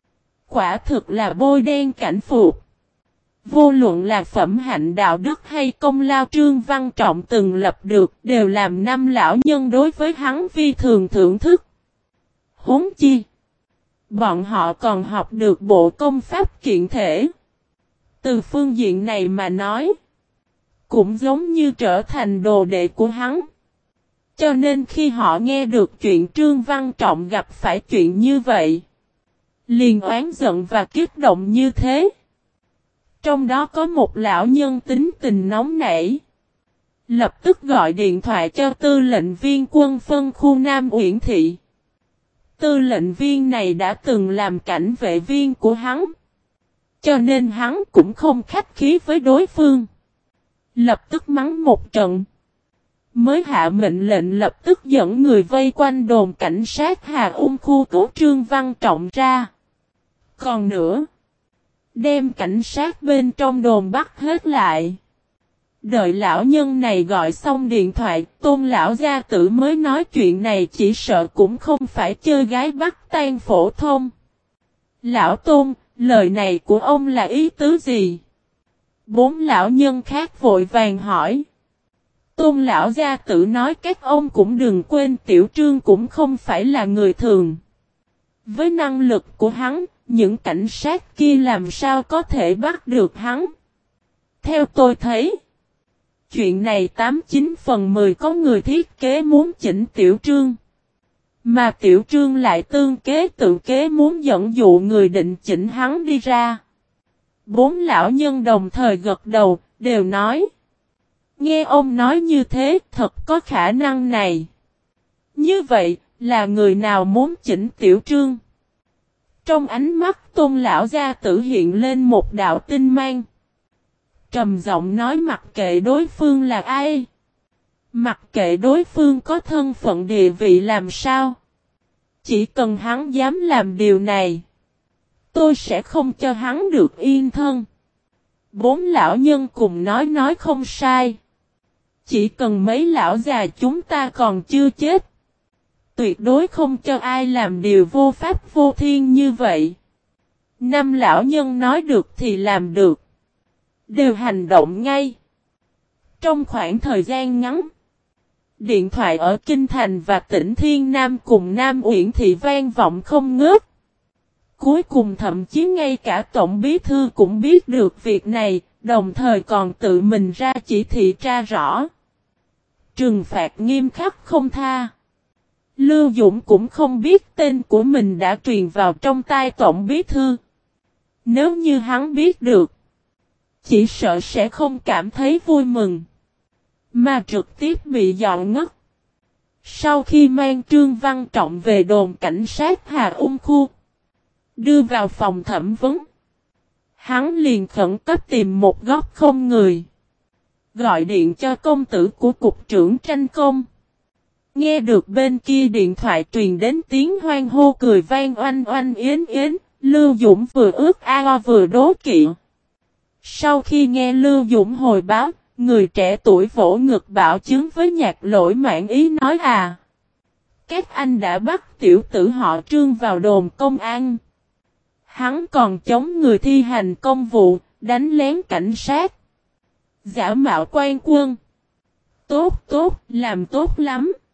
Quả thực là bôi đen cảnh phục. Vô luận là phẩm hạnh đạo đức hay công lao Trương Văn Trọng từng lập được đều làm năm lão nhân đối với hắn vi thường thưởng thức. Huống chi. Bọn họ còn học được bộ công pháp kiện thể. Từ phương diện này mà nói. Cũng giống như trở thành đồ đệ của hắn. Cho nên khi họ nghe được chuyện Trương Văn Trọng gặp phải chuyện như vậy. Liền oán giận và kích động như thế. Trong đó có một lão nhân tính tình nóng nảy. Lập tức gọi điện thoại cho tư lệnh viên quân phân khu Nam Uyển Thị. Tư lệnh viên này đã từng làm cảnh vệ viên của hắn. Cho nên hắn cũng không khách khí với đối phương. Lập tức mắng một trận. Mới hạ mệnh lệnh lập tức dẫn người vây quanh đồn cảnh sát Hà Ung khu của Trương Văn Trọng ra. Còn nữa. Đem cảnh sát bên trong đồn bắt hết lại. Đợi lão nhân này gọi xong điện thoại, Tôn lão gia tử mới nói chuyện này chỉ sợ cũng không phải chơi gái bắt tan phổ thông. Lão Tôn, lời này của ông là ý tứ gì? Bốn lão nhân khác vội vàng hỏi. Tôn lão gia tử nói các ông cũng đừng quên Tiểu Trương cũng không phải là người thường. Với năng lực của hắn, những cảnh sát kia làm sao có thể bắt được hắn? Theo tôi thấy, chuyện này tám chín phần mười có người thiết kế muốn chỉnh Tiểu Trương. Mà Tiểu Trương lại tương kế tự kế muốn dẫn dụ người định chỉnh hắn đi ra. Bốn lão nhân đồng thời gật đầu, đều nói. Nghe ông nói như thế, thật có khả năng này. Như vậy, là người nào muốn chỉnh Tiểu Trương? Trong ánh mắt Tôn lão gia tử hiện lên một đạo tinh mang. Trầm giọng nói mặc kệ đối phương là ai. Mặc kệ đối phương có thân phận địa vị làm sao. Chỉ cần hắn dám làm điều này, tôi sẽ không cho hắn được yên thân. Bốn lão nhân cùng nói nói không sai. Chỉ cần mấy lão già chúng ta còn chưa chết, tuyệt đối không cho ai làm điều vô pháp vô thiên như vậy. Năm lão nhân nói được thì làm được, đều hành động ngay. Trong khoảng thời gian ngắn, điện thoại ở Kinh Thành và tỉnh Thiên Nam cùng Nam Uyển Thị vang vọng không ngớt. Cuối cùng thậm chí ngay cả Tổng Bí Thư cũng biết được việc này, đồng thời còn tự mình ra chỉ thị tra rõ. Trừng phạt nghiêm khắc không tha. Lưu Dũng cũng không biết tên của mình đã truyền vào trong tai Tổng Bí Thư. Nếu như hắn biết được, chỉ sợ sẽ không cảm thấy vui mừng, mà trực tiếp bị dọn ngất. Sau khi mang Trương Văn Trọng về đồn cảnh sát Hà Ung Khu, đưa vào phòng thẩm vấn, hắn liền khẩn cấp tìm một góc không người, gọi điện cho công tử của cục trưởng tranh công. Nghe được bên kia điện thoại truyền đến tiếng hoan hô cười vang oanh oanh yến yến, Lưu Dũng vừa ước ao vừa đố kỵ. Sau khi nghe Lưu Dũng hồi báo, người trẻ tuổi vỗ ngực bảo chứng với Nhạc Lỗi mãn ý nói à. Các anh đã bắt tiểu tử họ Trương vào đồn công an. Hắn còn chống người thi hành công vụ, đánh lén cảnh sát, giả mạo quan quân. Tốt tốt, làm tốt lắm.